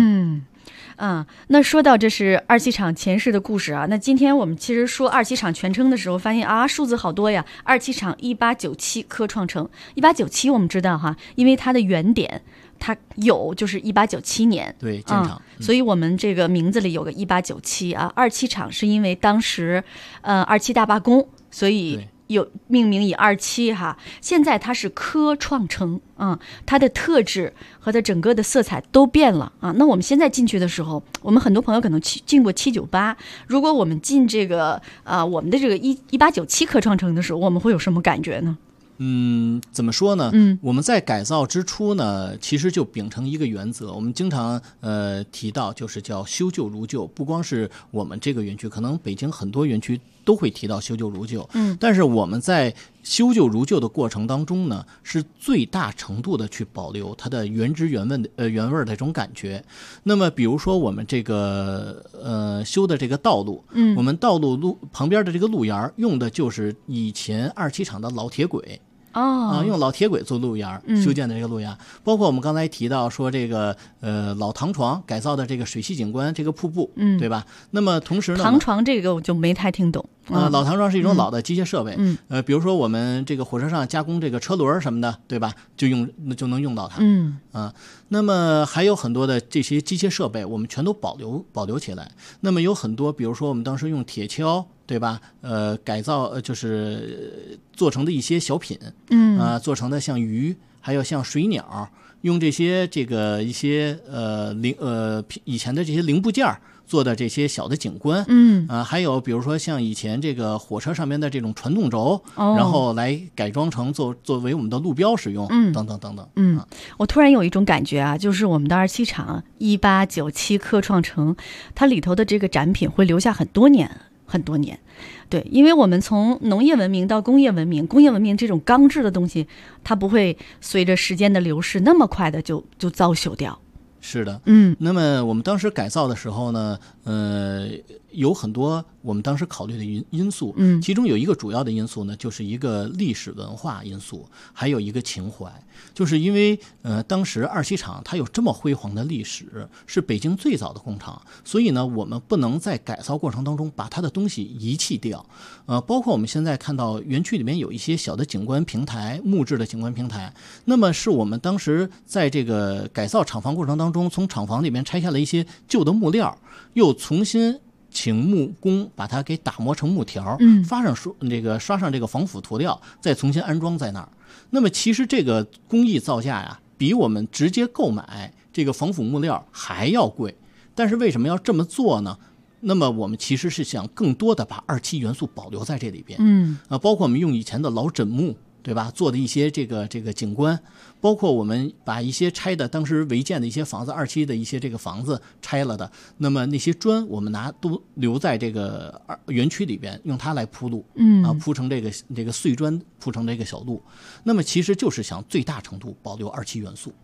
那说到这是二期厂前世的故事啊，那今天我们其实说二期厂全称的时候，发现啊数字好多呀。二期厂1897科创城，1897我们知道哈，因为它的原点它有就是1897年对建厂， 所以我们这个名字里有个1897啊。二期厂是因为当时二期大罢工，所以有命名以二期哈。现在它是科创城它的特质和它整个的色彩都变了啊。那我们现在进去的时候，我们很多朋友可能进过798，如果我们进这个我们的这个1897科创城的时候，我们会有什么感觉呢？ 怎么说呢？我们在改造之初呢，其实就秉承一个原则，我们经常提到，就是叫修旧如旧。不光是我们这个园区，可能北京很多园区都会提到修旧如旧。但是我们在修旧如旧的过程当中呢，是最大程度的去保留它的原汁原味的这种感觉。那么，比如说我们这个修的这个道路，我们道路旁边的这个路沿用的就是以前二期厂的老铁轨。用老铁轨做路沿修建的这个路沿，包括我们刚才提到说这个老糖床改造的这个水系景观这个瀑布，对吧？那么同时呢， 糖床这个我就没太听懂。 老糖床是一种老的机械设备，比如说我们这个火车上加工这个车轮什么的，对吧？就能用到它。那么还有很多的这些机械设备，我们全都保留起来。那么有很多，比如说我们当时用铁锹，对吧？改造就是做成的一些小品，做成的像鱼，还有像水鸟，用这些一些以前的这些零部件做的这些小的景观，还有比如说像以前这个火车上面的这种传动轴，然后来改装成作为我们的路标使用，等等等等。 我突然有一种感觉啊，就是我们的二期厂1897科创城，它里头的这个展品会留下很多年。对，因为我们从农业文明到工业文明，工业文明这种钢制的东西，它不会随着时间的流逝那么快的就遭朽掉。 是的，那么我们当时改造的时候呢，有很多我们当时考虑的因素，其中有一个主要的因素呢，就是一个历史文化因素，还有一个情怀，就是因为当时二期厂它有这么辉煌的历史，是北京最早的工厂，所以呢，我们不能在改造过程当中把它的东西遗弃掉，包括我们现在看到园区里面有一些小的景观平台，木质的景观平台，那么是我们当时在这个改造厂房过程当中，从厂房里面拆下了一些旧的木料，又重新请木工把它给打磨成木条，刷上这个防腐涂料，再重新安装在那儿。那么其实这个工艺造价呀，比我们直接购买这个防腐木料还要贵。但是为什么要这么做呢？那么我们其实是想更多的把二期元素保留在这里边，包括我们用以前的老枕木，对吧？做的一些这个景观，包括我们把一些拆的当时违建的一些房子，二期的一些这个房子拆了的，那么那些砖我们都留在这个园区里边，用它来铺路，铺成这个碎砖，铺成这个小路。那么其实就是想最大程度保留二期元素。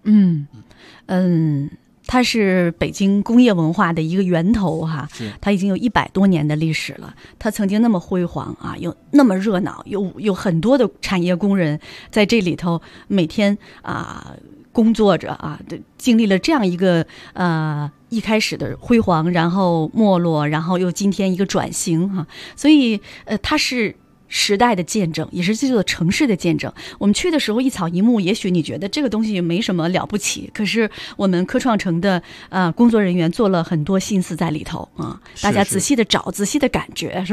它是北京工业文化的一个源头哈，它已经有100多年的历史了。它曾经那么辉煌啊，有那么热闹，有很多的产业工人在这里头每天工作着啊，经历了这样一个一开始的辉煌，然后没落，然后又今天一个转型哈，所以它是时代的见证，也是这座城市的见证。我们去的时候一草一木，也许你觉得这个东西没什么了不起，可是我们科创城的工作人员做了很多心思在里头啊，大家仔细的找，仔细的感觉，是吧？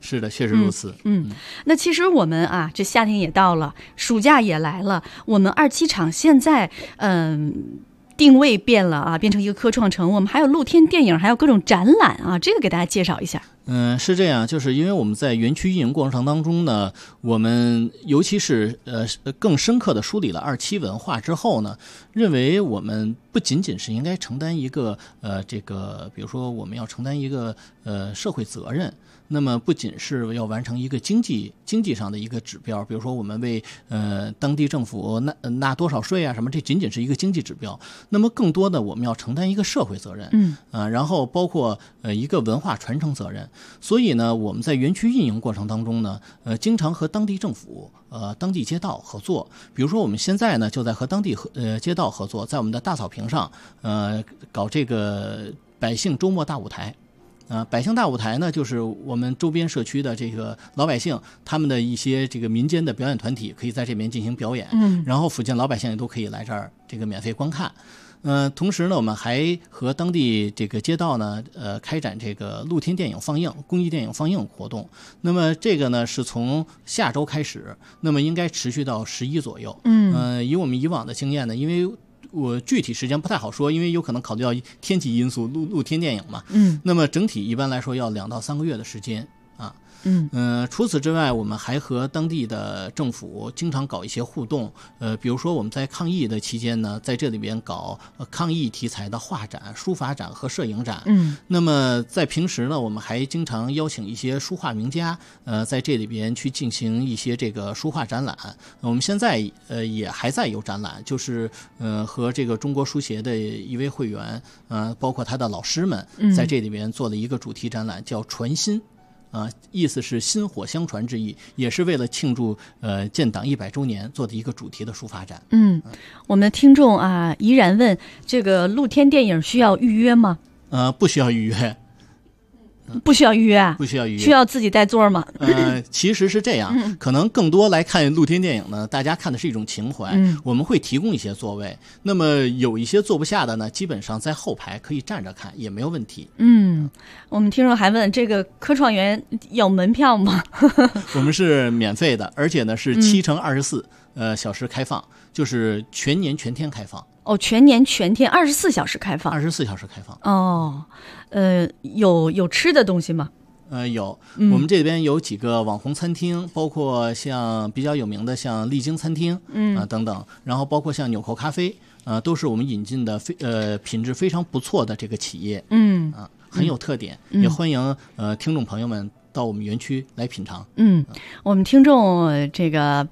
是的，确实如此。 那其实我们啊，这夏天也到了，暑假也来了，我们27厂现在定位变了啊，变成一个科创城，我们还有露天电影，还有各种展览啊，这个给大家介绍一下。 是这样，就是因为我们在园区运营过程当中呢，我们尤其是更深刻的梳理了27文化之后呢，认为我们不仅仅是应该承担一个这个，比如说我们要承担一个社会责任。那么不仅是要完成一个经济上的一个指标，比如说我们为当地政府纳多少税啊什么，这仅仅是一个经济指标。那么更多的我们要承担一个社会责任，然后包括一个文化传承责任。所以呢，我们在园区运营过程当中呢，经常和当地政府、当地街道合作。比如说我们现在呢就在和当地街道合作，在我们的大草坪上搞这个百姓周末大舞台。百姓大舞台呢，就是我们周边社区的这个老百姓，他们的一些这个民间的表演团体可以在这边进行表演，然后附近老百姓也都可以来这儿这个免费观看。同时呢，我们还和当地这个街道呢，开展这个露天电影放映、公益电影放映活动。那么这个呢，是从下周开始，那么应该持续到11左右。以我们以往的经验呢，因为我具体时间不太好说，因为有可能考虑到天气因素，露天电影嘛。那么整体一般来说要2到3个月的时间啊。除此之外，我们还和当地的政府经常搞一些互动。比如说我们在抗疫的期间呢，在这里边搞抗疫题材的画展、书法展和摄影展。那么在平时呢，我们还经常邀请一些书画名家，在这里边去进行一些这个书画展览。我们现在也还在有展览，就是和这个中国书协的一位会员，包括他的老师们，在这里边做了一个主题展览，叫传心。意思是薪火相传之意，也是为了庆祝建党100周年做的一个主题的书法展。 我们的听众啊依然问，这个露天电影需要预约吗？ 不需要预约。 不需要预约啊？ 不需要预约， 需要自己带座吗？ 其实是这样，可能更多来看露天电影呢，大家看的是一种情怀。我们会提供一些座位，那么有一些坐不下的呢，基本上在后排可以站着看，也没有问题。 我们听众还问，这个科创园有门票吗？ 我们是免费的，而且呢是7×24小时开放，就是全年全天开放。 全年全天24小时开放。 24小时开放。 有吃的东西吗？ 有，我们这边有几个网红餐厅，包括像比较有名的像丽晶餐厅，等等，然后包括像纽扣咖啡，都是我们引进的品质非常不错的这个企业，很有特点，也欢迎听众朋友们到我们园区来品尝。 我们听众这个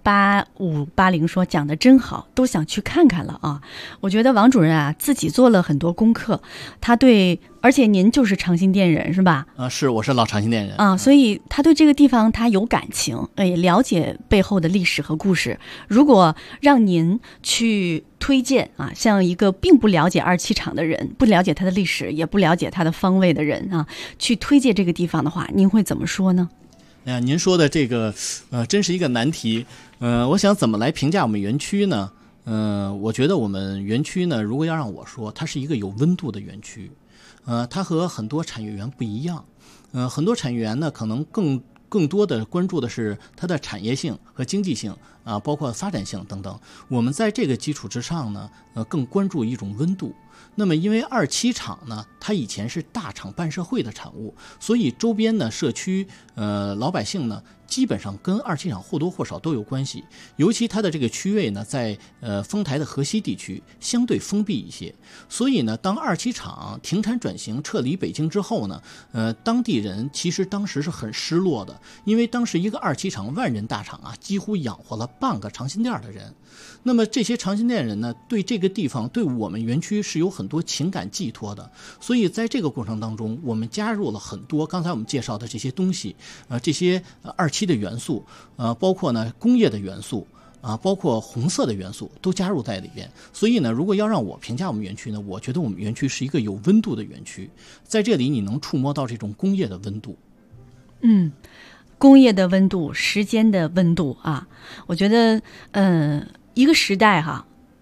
8580说讲的真好，都想去看看了啊！我觉得王主任啊自己做了很多功课，而且您就是长辛店人是吧？ 是，我是老长辛店人啊，所以他对这个地方他有感情，也了解背后的历史和故事。如果让您去推荐啊，像一个并不了解27厂的人，不了解它的历史，也不了解它的方位的人啊，去推荐这个地方的话，您会怎么说呢？ 您说的这个真是一个难题。我想怎么来评价我们园区呢？我觉得我们园区呢，如果要让我说，它是一个有温度的园区。它和很多产业园不一样。很多产业园呢，可能更多的关注的是它的产业性和经济性啊，包括发展性等等。我们在这个基础之上呢，更关注一种温度。那么因为27厂呢，它以前是大厂办社会的产物，所以周边呢社区老百姓呢，基本上跟27厂或多或少都有关系。尤其它的这个区位呢，在丰台的河西地区，相对封闭一些。所以呢，当27厂停产转型撤离北京之后呢，当地人其实当时是很失落的，因为当时一个27厂万人大厂啊，几乎养活了半个长辛店的人。那么这些长辛店人呢，对这个地方，对我们园区是有很多情感寄托的。所以在这个过程当中，我们加入了很多刚才我们介绍的这些东西，这些27的元素，包括呢工业的元素啊，包括红色的元素都加入在里边。所以呢，如果要让我评价我们园区呢，我觉得我们园区是一个有温度的园区，在这里你能触摸到这种工业的温度。 工业的温度，时间的温度啊，我觉得一个时代哈，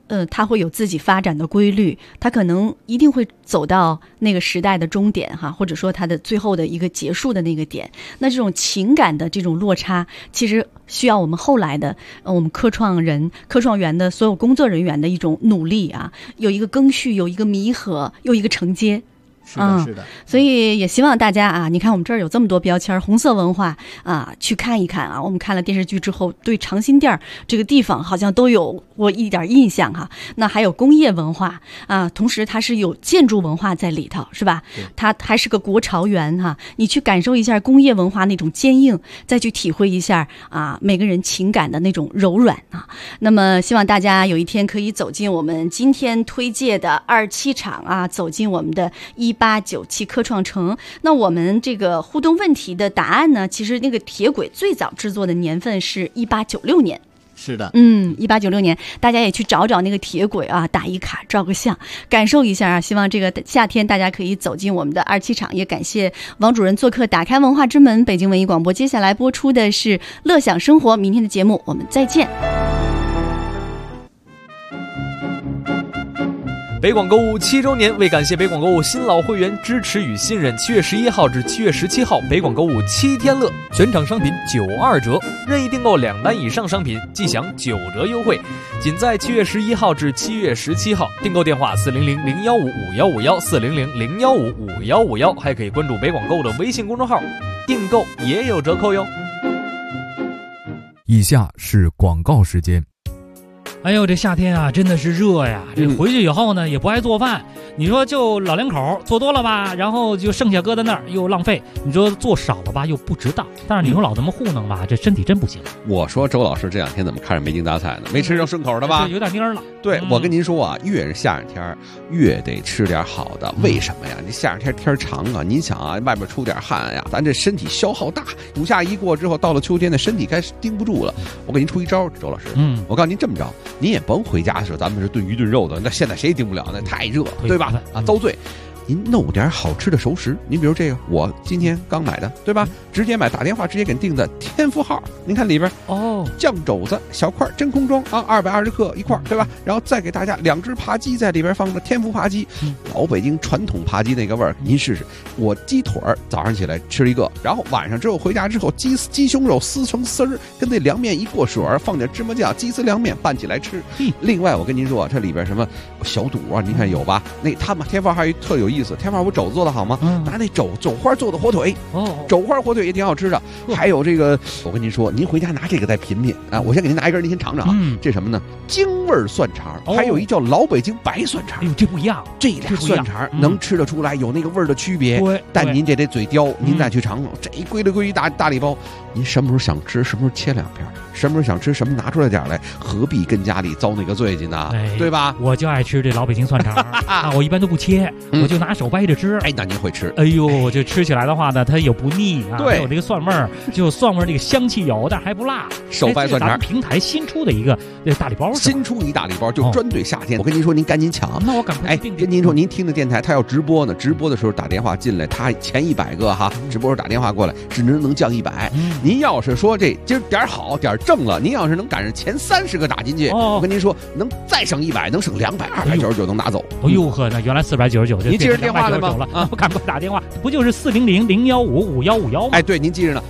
它会有自己发展的规律，它可能一定会走到那个时代的终点哈，或者说它的最后的一个结束的那个点。那这种情感的这种落差，其实需要我们后来的我们科创园的所有工作人员的一种努力啊，有一个更续，有一个弥合，有一个承接。 是的，是的， 所以也希望大家啊，你看我们这儿有这么多标签，红色文化啊，去看一看啊。我们看了电视剧之后，对长辛店这个地方好像都有过一点印象哈。那还有工业文化啊，同时它是有建筑文化在里头，是吧？它还是个国潮园哈。你去感受一下工业文化那种坚硬，再去体会一下啊每个人情感的那种柔软啊。那么希望大家有一天可以走进我们今天推介的27场啊，走进我们的1897科创城。那我们这个互动问题的答案呢，其实那个铁轨最早制作的年份是1896年。 是的 ，1896年，大家也去找找那个铁轨啊，打一卡，照个相，感受一下啊。希望这个夏天大家可以走进我们的27场，也感谢王主任做客打开文化之门，北京文艺广播。接下来播出的是乐享生活，明天的节目我们再见。 北广购物7周年，为感谢北广购物新老会员支持与信任，7月11号至7月17号，北广购物7天乐，全场商品92折，任意订购2单以上商品即享9折优惠。仅在7月11号至7月17号，订购电话400-015-5151，400-015-5151，还可以关注北广购物的微信公众号，订购也有折扣哟。 以下是广告时间。 哎呦，这夏天啊，真的是热呀！这回去以后呢，也不爱做饭。你说就老两口做多了吧，然后就剩下搁在那儿又浪费。你说做少了吧，又不值当。但是你说老这么糊弄吧，这身体真不行。 我说周老师这2天怎么看着没精打采呢？没吃上顺口的吧？ 有点蔫了。 对，我跟您说啊，越是夏天越得吃点好的。为什么呀？这夏天天长啊，您想啊，外边出点汗呀，咱这身体消耗大。暑夏一过之后，到了秋天的身体该盯不住了。我给您出一招，周老师。我告诉您这么着。您也甭回家的时候，咱们是炖鱼炖肉的，那现在谁也顶不了，那太热了，对吧？啊，遭罪。您弄点好吃的熟食，您比如这个，我今天刚买的，对吧？直接买，打电话直接给你订的天福号，您看里边酱肘子小块真空装啊，220克一块，对吧？然后再给大家2只扒鸡在里边放的天福扒鸡，老北京传统扒鸡那个味儿，您试试。我鸡腿早上起来吃一个，然后晚上之后回家之后，鸡胸肉撕成丝儿，跟那凉面一过水，放点芝麻酱，鸡丝凉面拌起来吃。另外我跟您说，这里边什么小肚啊，您看有吧？那他们天福还有特有意思。天花我肘子做的好吗？拿那肘花做的火腿，肘花火腿也挺好吃的。还有这个，我跟您说，您回家拿这个再品品啊！我先给您拿一根，您先尝尝啊。这什么呢？京味蒜肠，还有一叫老北京白蒜肠。 哎呦，这不一样， 这俩蒜肠能吃得出来有那个味儿的区别。但您这得嘴刁，您再去尝尝。这一归了归一大礼包，您什么时候想吃，什么时候切2片，什么时候想吃什么拿出来点来，何必跟家里遭那个罪去呢？对吧？ 我就爱吃这老北京蒜肠啊，我一般都不切，我就拿手掰着吃。 哎，那您会吃？ 哎呦，这吃起来的话呢，它也不腻啊，对，有这个蒜味儿，就蒜味儿，这个香气有，但还不辣。 手掰蒜肠， 平台新出的一个大礼包， 新出一大礼包，就专对夏天。我跟您说，您赶紧抢。 那我赶快订。跟您说，您听的电台他要直播呢，直播的时候打电话进来，他前100个哈，直播时候打电话过来，只能降100。您要是说这今儿点好点正了，您要是能赶上前30个打进去，我跟您说，能再省100，能省200，299能拿走。 哎呦呵，那原来499， 您记着电话了吗？ 啊，我赶快打电话，不就是400-015-5151吗？ 哎，对，您记着呢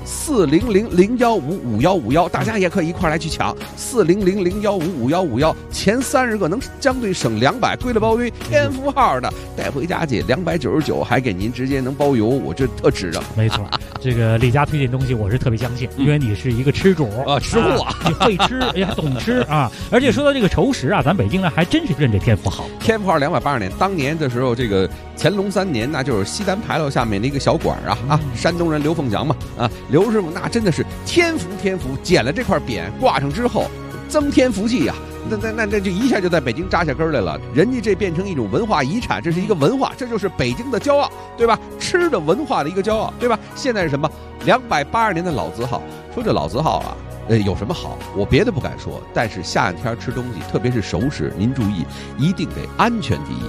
，400-015-5151，大家也可以一块来去抢400-015-5151，前30个能相对省200，归了包堆天福号的带回家去299，还给您直接能包邮，我这特值着。 没错，这个李家推荐东西我是特别相信，因为你是一个吃主啊，吃货， 你会吃也懂吃啊。而且说到这个熟食啊，咱北京呢还真是认这天福好。 天福号280年，当年的时候，这个乾隆3年，那就是西单牌楼下面的一个小馆啊，山东人刘凤祥嘛啊，刘师傅那真的是天福，捡了这块匾挂上之后，增添福气呀。那就一下就在北京扎下根来了，人家这变成一种文化遗产，这是一个文化，这就是北京的骄傲，对吧？吃的文化的一个骄傲，对吧？现在是什么？280年的老字号，说这老字号啊，有什么好？我别的不敢说，但是夏天吃东西，特别是熟食，您注意，一定得安全第一。 对。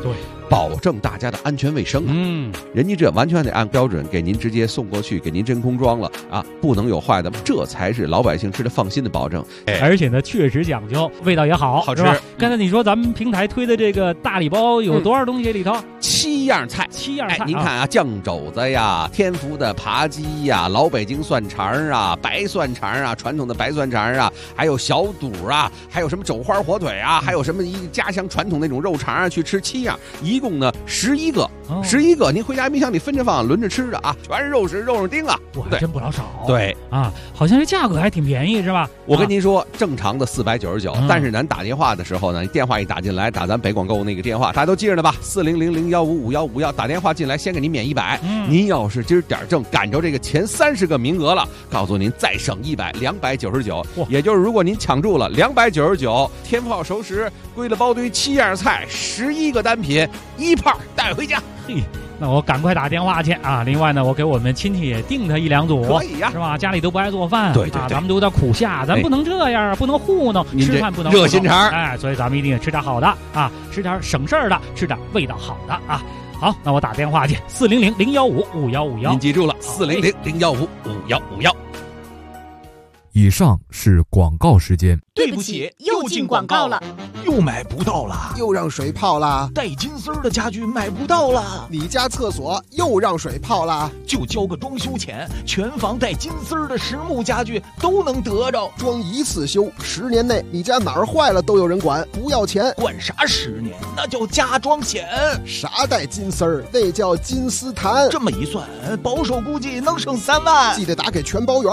保证大家的安全卫生啊。人家这完全得按标准给您直接送过去，给您真空装了啊，不能有坏的，这才是老百姓吃的放心的保证。 而且呢，确实讲究，味道也好， 好吃。 刚才你说咱们平台推的这个大礼包有多少东西里头 ？7样菜 ，7样菜。 您看啊，酱肘子呀，天福的扒鸡呀，老北京蒜肠啊，白蒜肠啊，传统的白蒜肠啊，还有小肚啊，还有什么肘花火腿啊，还有什么家乡传统那种肉肠啊，去吃7样，一共呢11个，11个，您回家冰箱里分着放，轮着吃着啊，全是肉食肉丁啊， 哇，还真不老少。 对啊，好像这价格还挺便宜是吧？ 我跟您说，正常的499，但是咱打电话的时候呢，电话一打进来，打咱北广购那个电话，大家都记着呢吧？400001555151，打电话进来先给您免100。您要是今儿点正赶着这个前30个名额了，告诉您再省100，299。也就是如果您抢住了299，天炮熟食、归了包堆7样菜，11个单品，1炮带回家。 那我赶快打电话去啊！另外呢，我给我们亲戚也订他1、2组， 可以呀， 是吧？家里都不爱做饭， 对， 咱们都有点苦夏，咱不能这样，不能糊弄，吃饭不能热心肠， 所以咱们一定吃点好的啊，吃点省事儿的，吃点味道好的啊。好，那我打电话去，400001555151， 您记住了，400001555151。 以上是广告时间。 对不起，又进广告了， 又买不到了， 又让水泡了， 带金丝的家具买不到了， 你家厕所又让水泡了， 就交个装修钱，全房带金丝的实木家具都能得着， 装1次修，10年内你家哪儿坏了都有人管，不要钱。 管啥10年？那叫加装险。 啥带金丝儿？那叫金丝檀。 这么一算，保守估计能省3万。 记得打给全包圆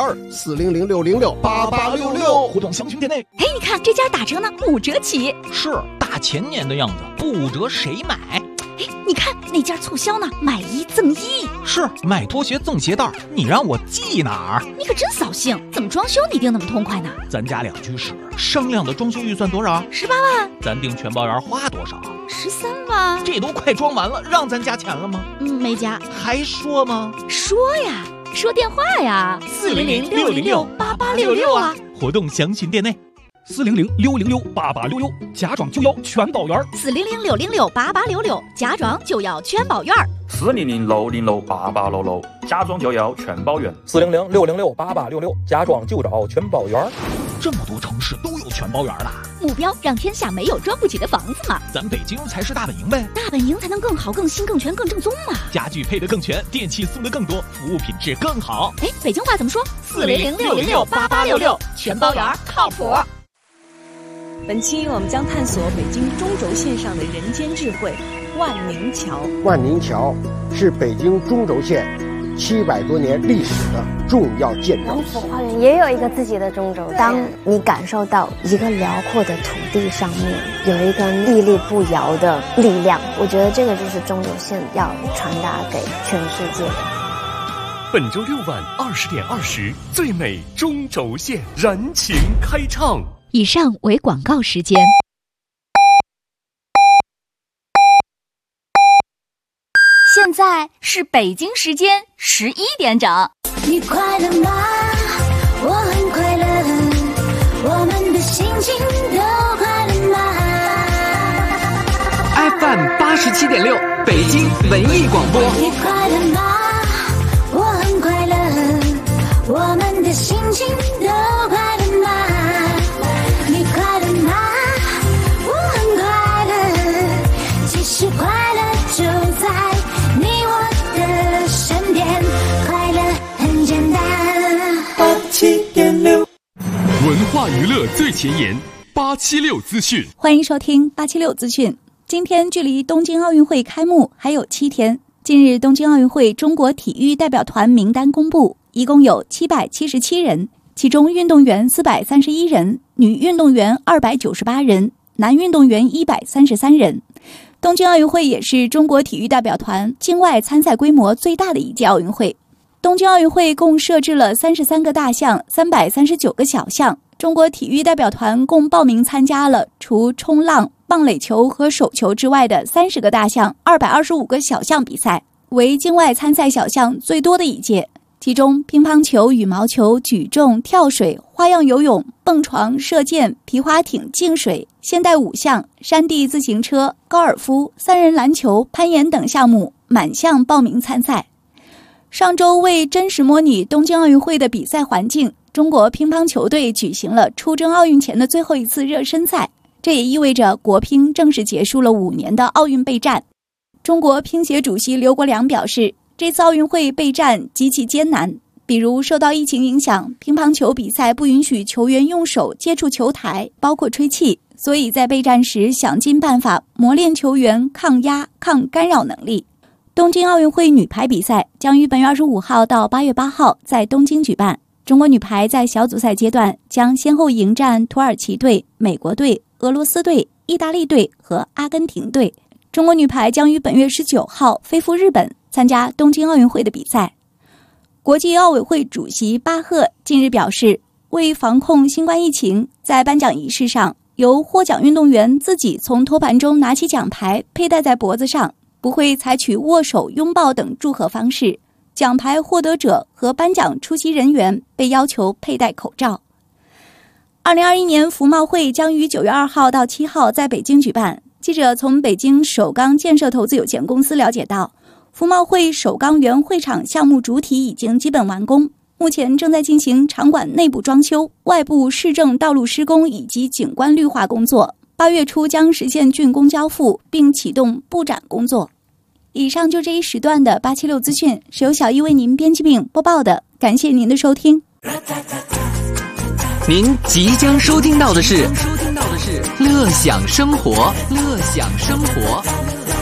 ，4006068866， 互动详询店内。 哎，你看这家打折呢，5折起。 是大前年的样子，不折谁买？ 哎，你看那家促销呢，买1赠1。 是买拖鞋赠鞋带，你让我记哪儿？ 你可真扫兴，怎么装修你定那么痛快呢？ 咱家2居室，商量的装修预算多少 ？18万。 咱订全包圆花多少 ？13万。 这都快装完了，让咱加钱了吗？ 没加。 还说吗？ 说呀，说电话呀，400-606-8866啊。 活动详询店内。 400-606-8866，家装就要全包圆。 400-606-8866，家装就要全包圆。 400-606-8866，家装就要全包圆。 400-606-8866，家装就找全包圆。 这么多城市都有全包圆了， 目标让天下没有装不起的房子嘛。 咱北京才是大本营呗， 大本营才能更好、更新、更全、更正宗嘛。 家具配得更全，电器送得更多，服务品质更好。 哎，北京话怎么说？400-606-8866，全包圆靠谱。 本期我们将探索北京中轴线上的人间智慧——万宁桥。 万宁桥是北京中轴线700多年历史的重要建筑。 王府花园也有一个自己的中轴线。当你感受到一个辽阔的土地上面有一个屹立不摇的力量，我觉得这个就是中轴线要传达给全世界的。 本周6晚20点20，最美中轴线燃情开唱。 以上为广告时间。现在是北京时间11点整。 你快乐吗？我很快乐，我们的心情都快乐吗 ？FM 87.6，北京文艺广播。 你快乐吗？我很快乐，我们的心情都快乐吗？你快乐吗？我很快乐，其实快乐就在你我的身边，快乐很简单。87.6， 文化娱乐最前沿，876资讯。 欢迎收听876资讯。今天距离东京奥运会开幕还有7天。近日，东京奥运会中国体育代表团名单公布，一共有777人，其中运动员431人，女运动员298人，男运动员133人。东京奥运会也是中国体育代表团境外参赛规模最大的一届奥运会。东京奥运会共设置了33个大项，339个小项。中国体育代表团共报名参加了除冲浪、棒垒球和手球之外的30个大项、225个小项比赛，为境外参赛小项最多的一届。 其中乒乓球、羽毛球、举重、跳水、花样游泳、蹦床、射箭、皮划艇、竞水、现代五项、山地自行车、高尔夫、三人篮球、攀岩等项目满项报名参赛。上周为真实模拟东京奥运会的比赛环境，中国乒乓球队举行了出征奥运前的最后一次热身赛，这也意味着国乒正式结束了5年的奥运备战。中国乒协主席刘国梁表示，这次奥运会备战极其艰难，比如受到疫情影响，乒乓球比赛不允许球员用手接触球台，包括吹气，所以在备战时想尽办法磨练球员抗压、抗干扰能力。东京奥运会女排比赛将于本月25号到8月8号在东京举办。中国女排在小组赛阶段将先后迎战土耳其队、美国队、俄罗斯队、意大利队和阿根廷队。中国女排将于本月19号飞赴日本参加东京奥运会的比赛。国际奥委会主席巴赫近日表示，为防控新冠疫情，在颁奖仪式上，由获奖运动员自己从托盘中拿起奖牌佩戴在脖子上，不会采取握手、拥抱等祝贺方式。奖牌获得者和颁奖出席人员被要求佩戴口罩。2021年服贸会将于9月2号到7号在北京举办。记者从北京首钢建设投资有限公司了解到，服贸会首钢园会场项目主体已经基本完工，目前正在进行场馆内部装修、外部市政道路施工以及景观绿化工作。8月初将实现竣工交付，并启动布展工作。以上就这一时段的876资讯，是由小艺为您编辑并播报的，感谢您的收听。 您即将收听到的是乐享生活，乐享生活。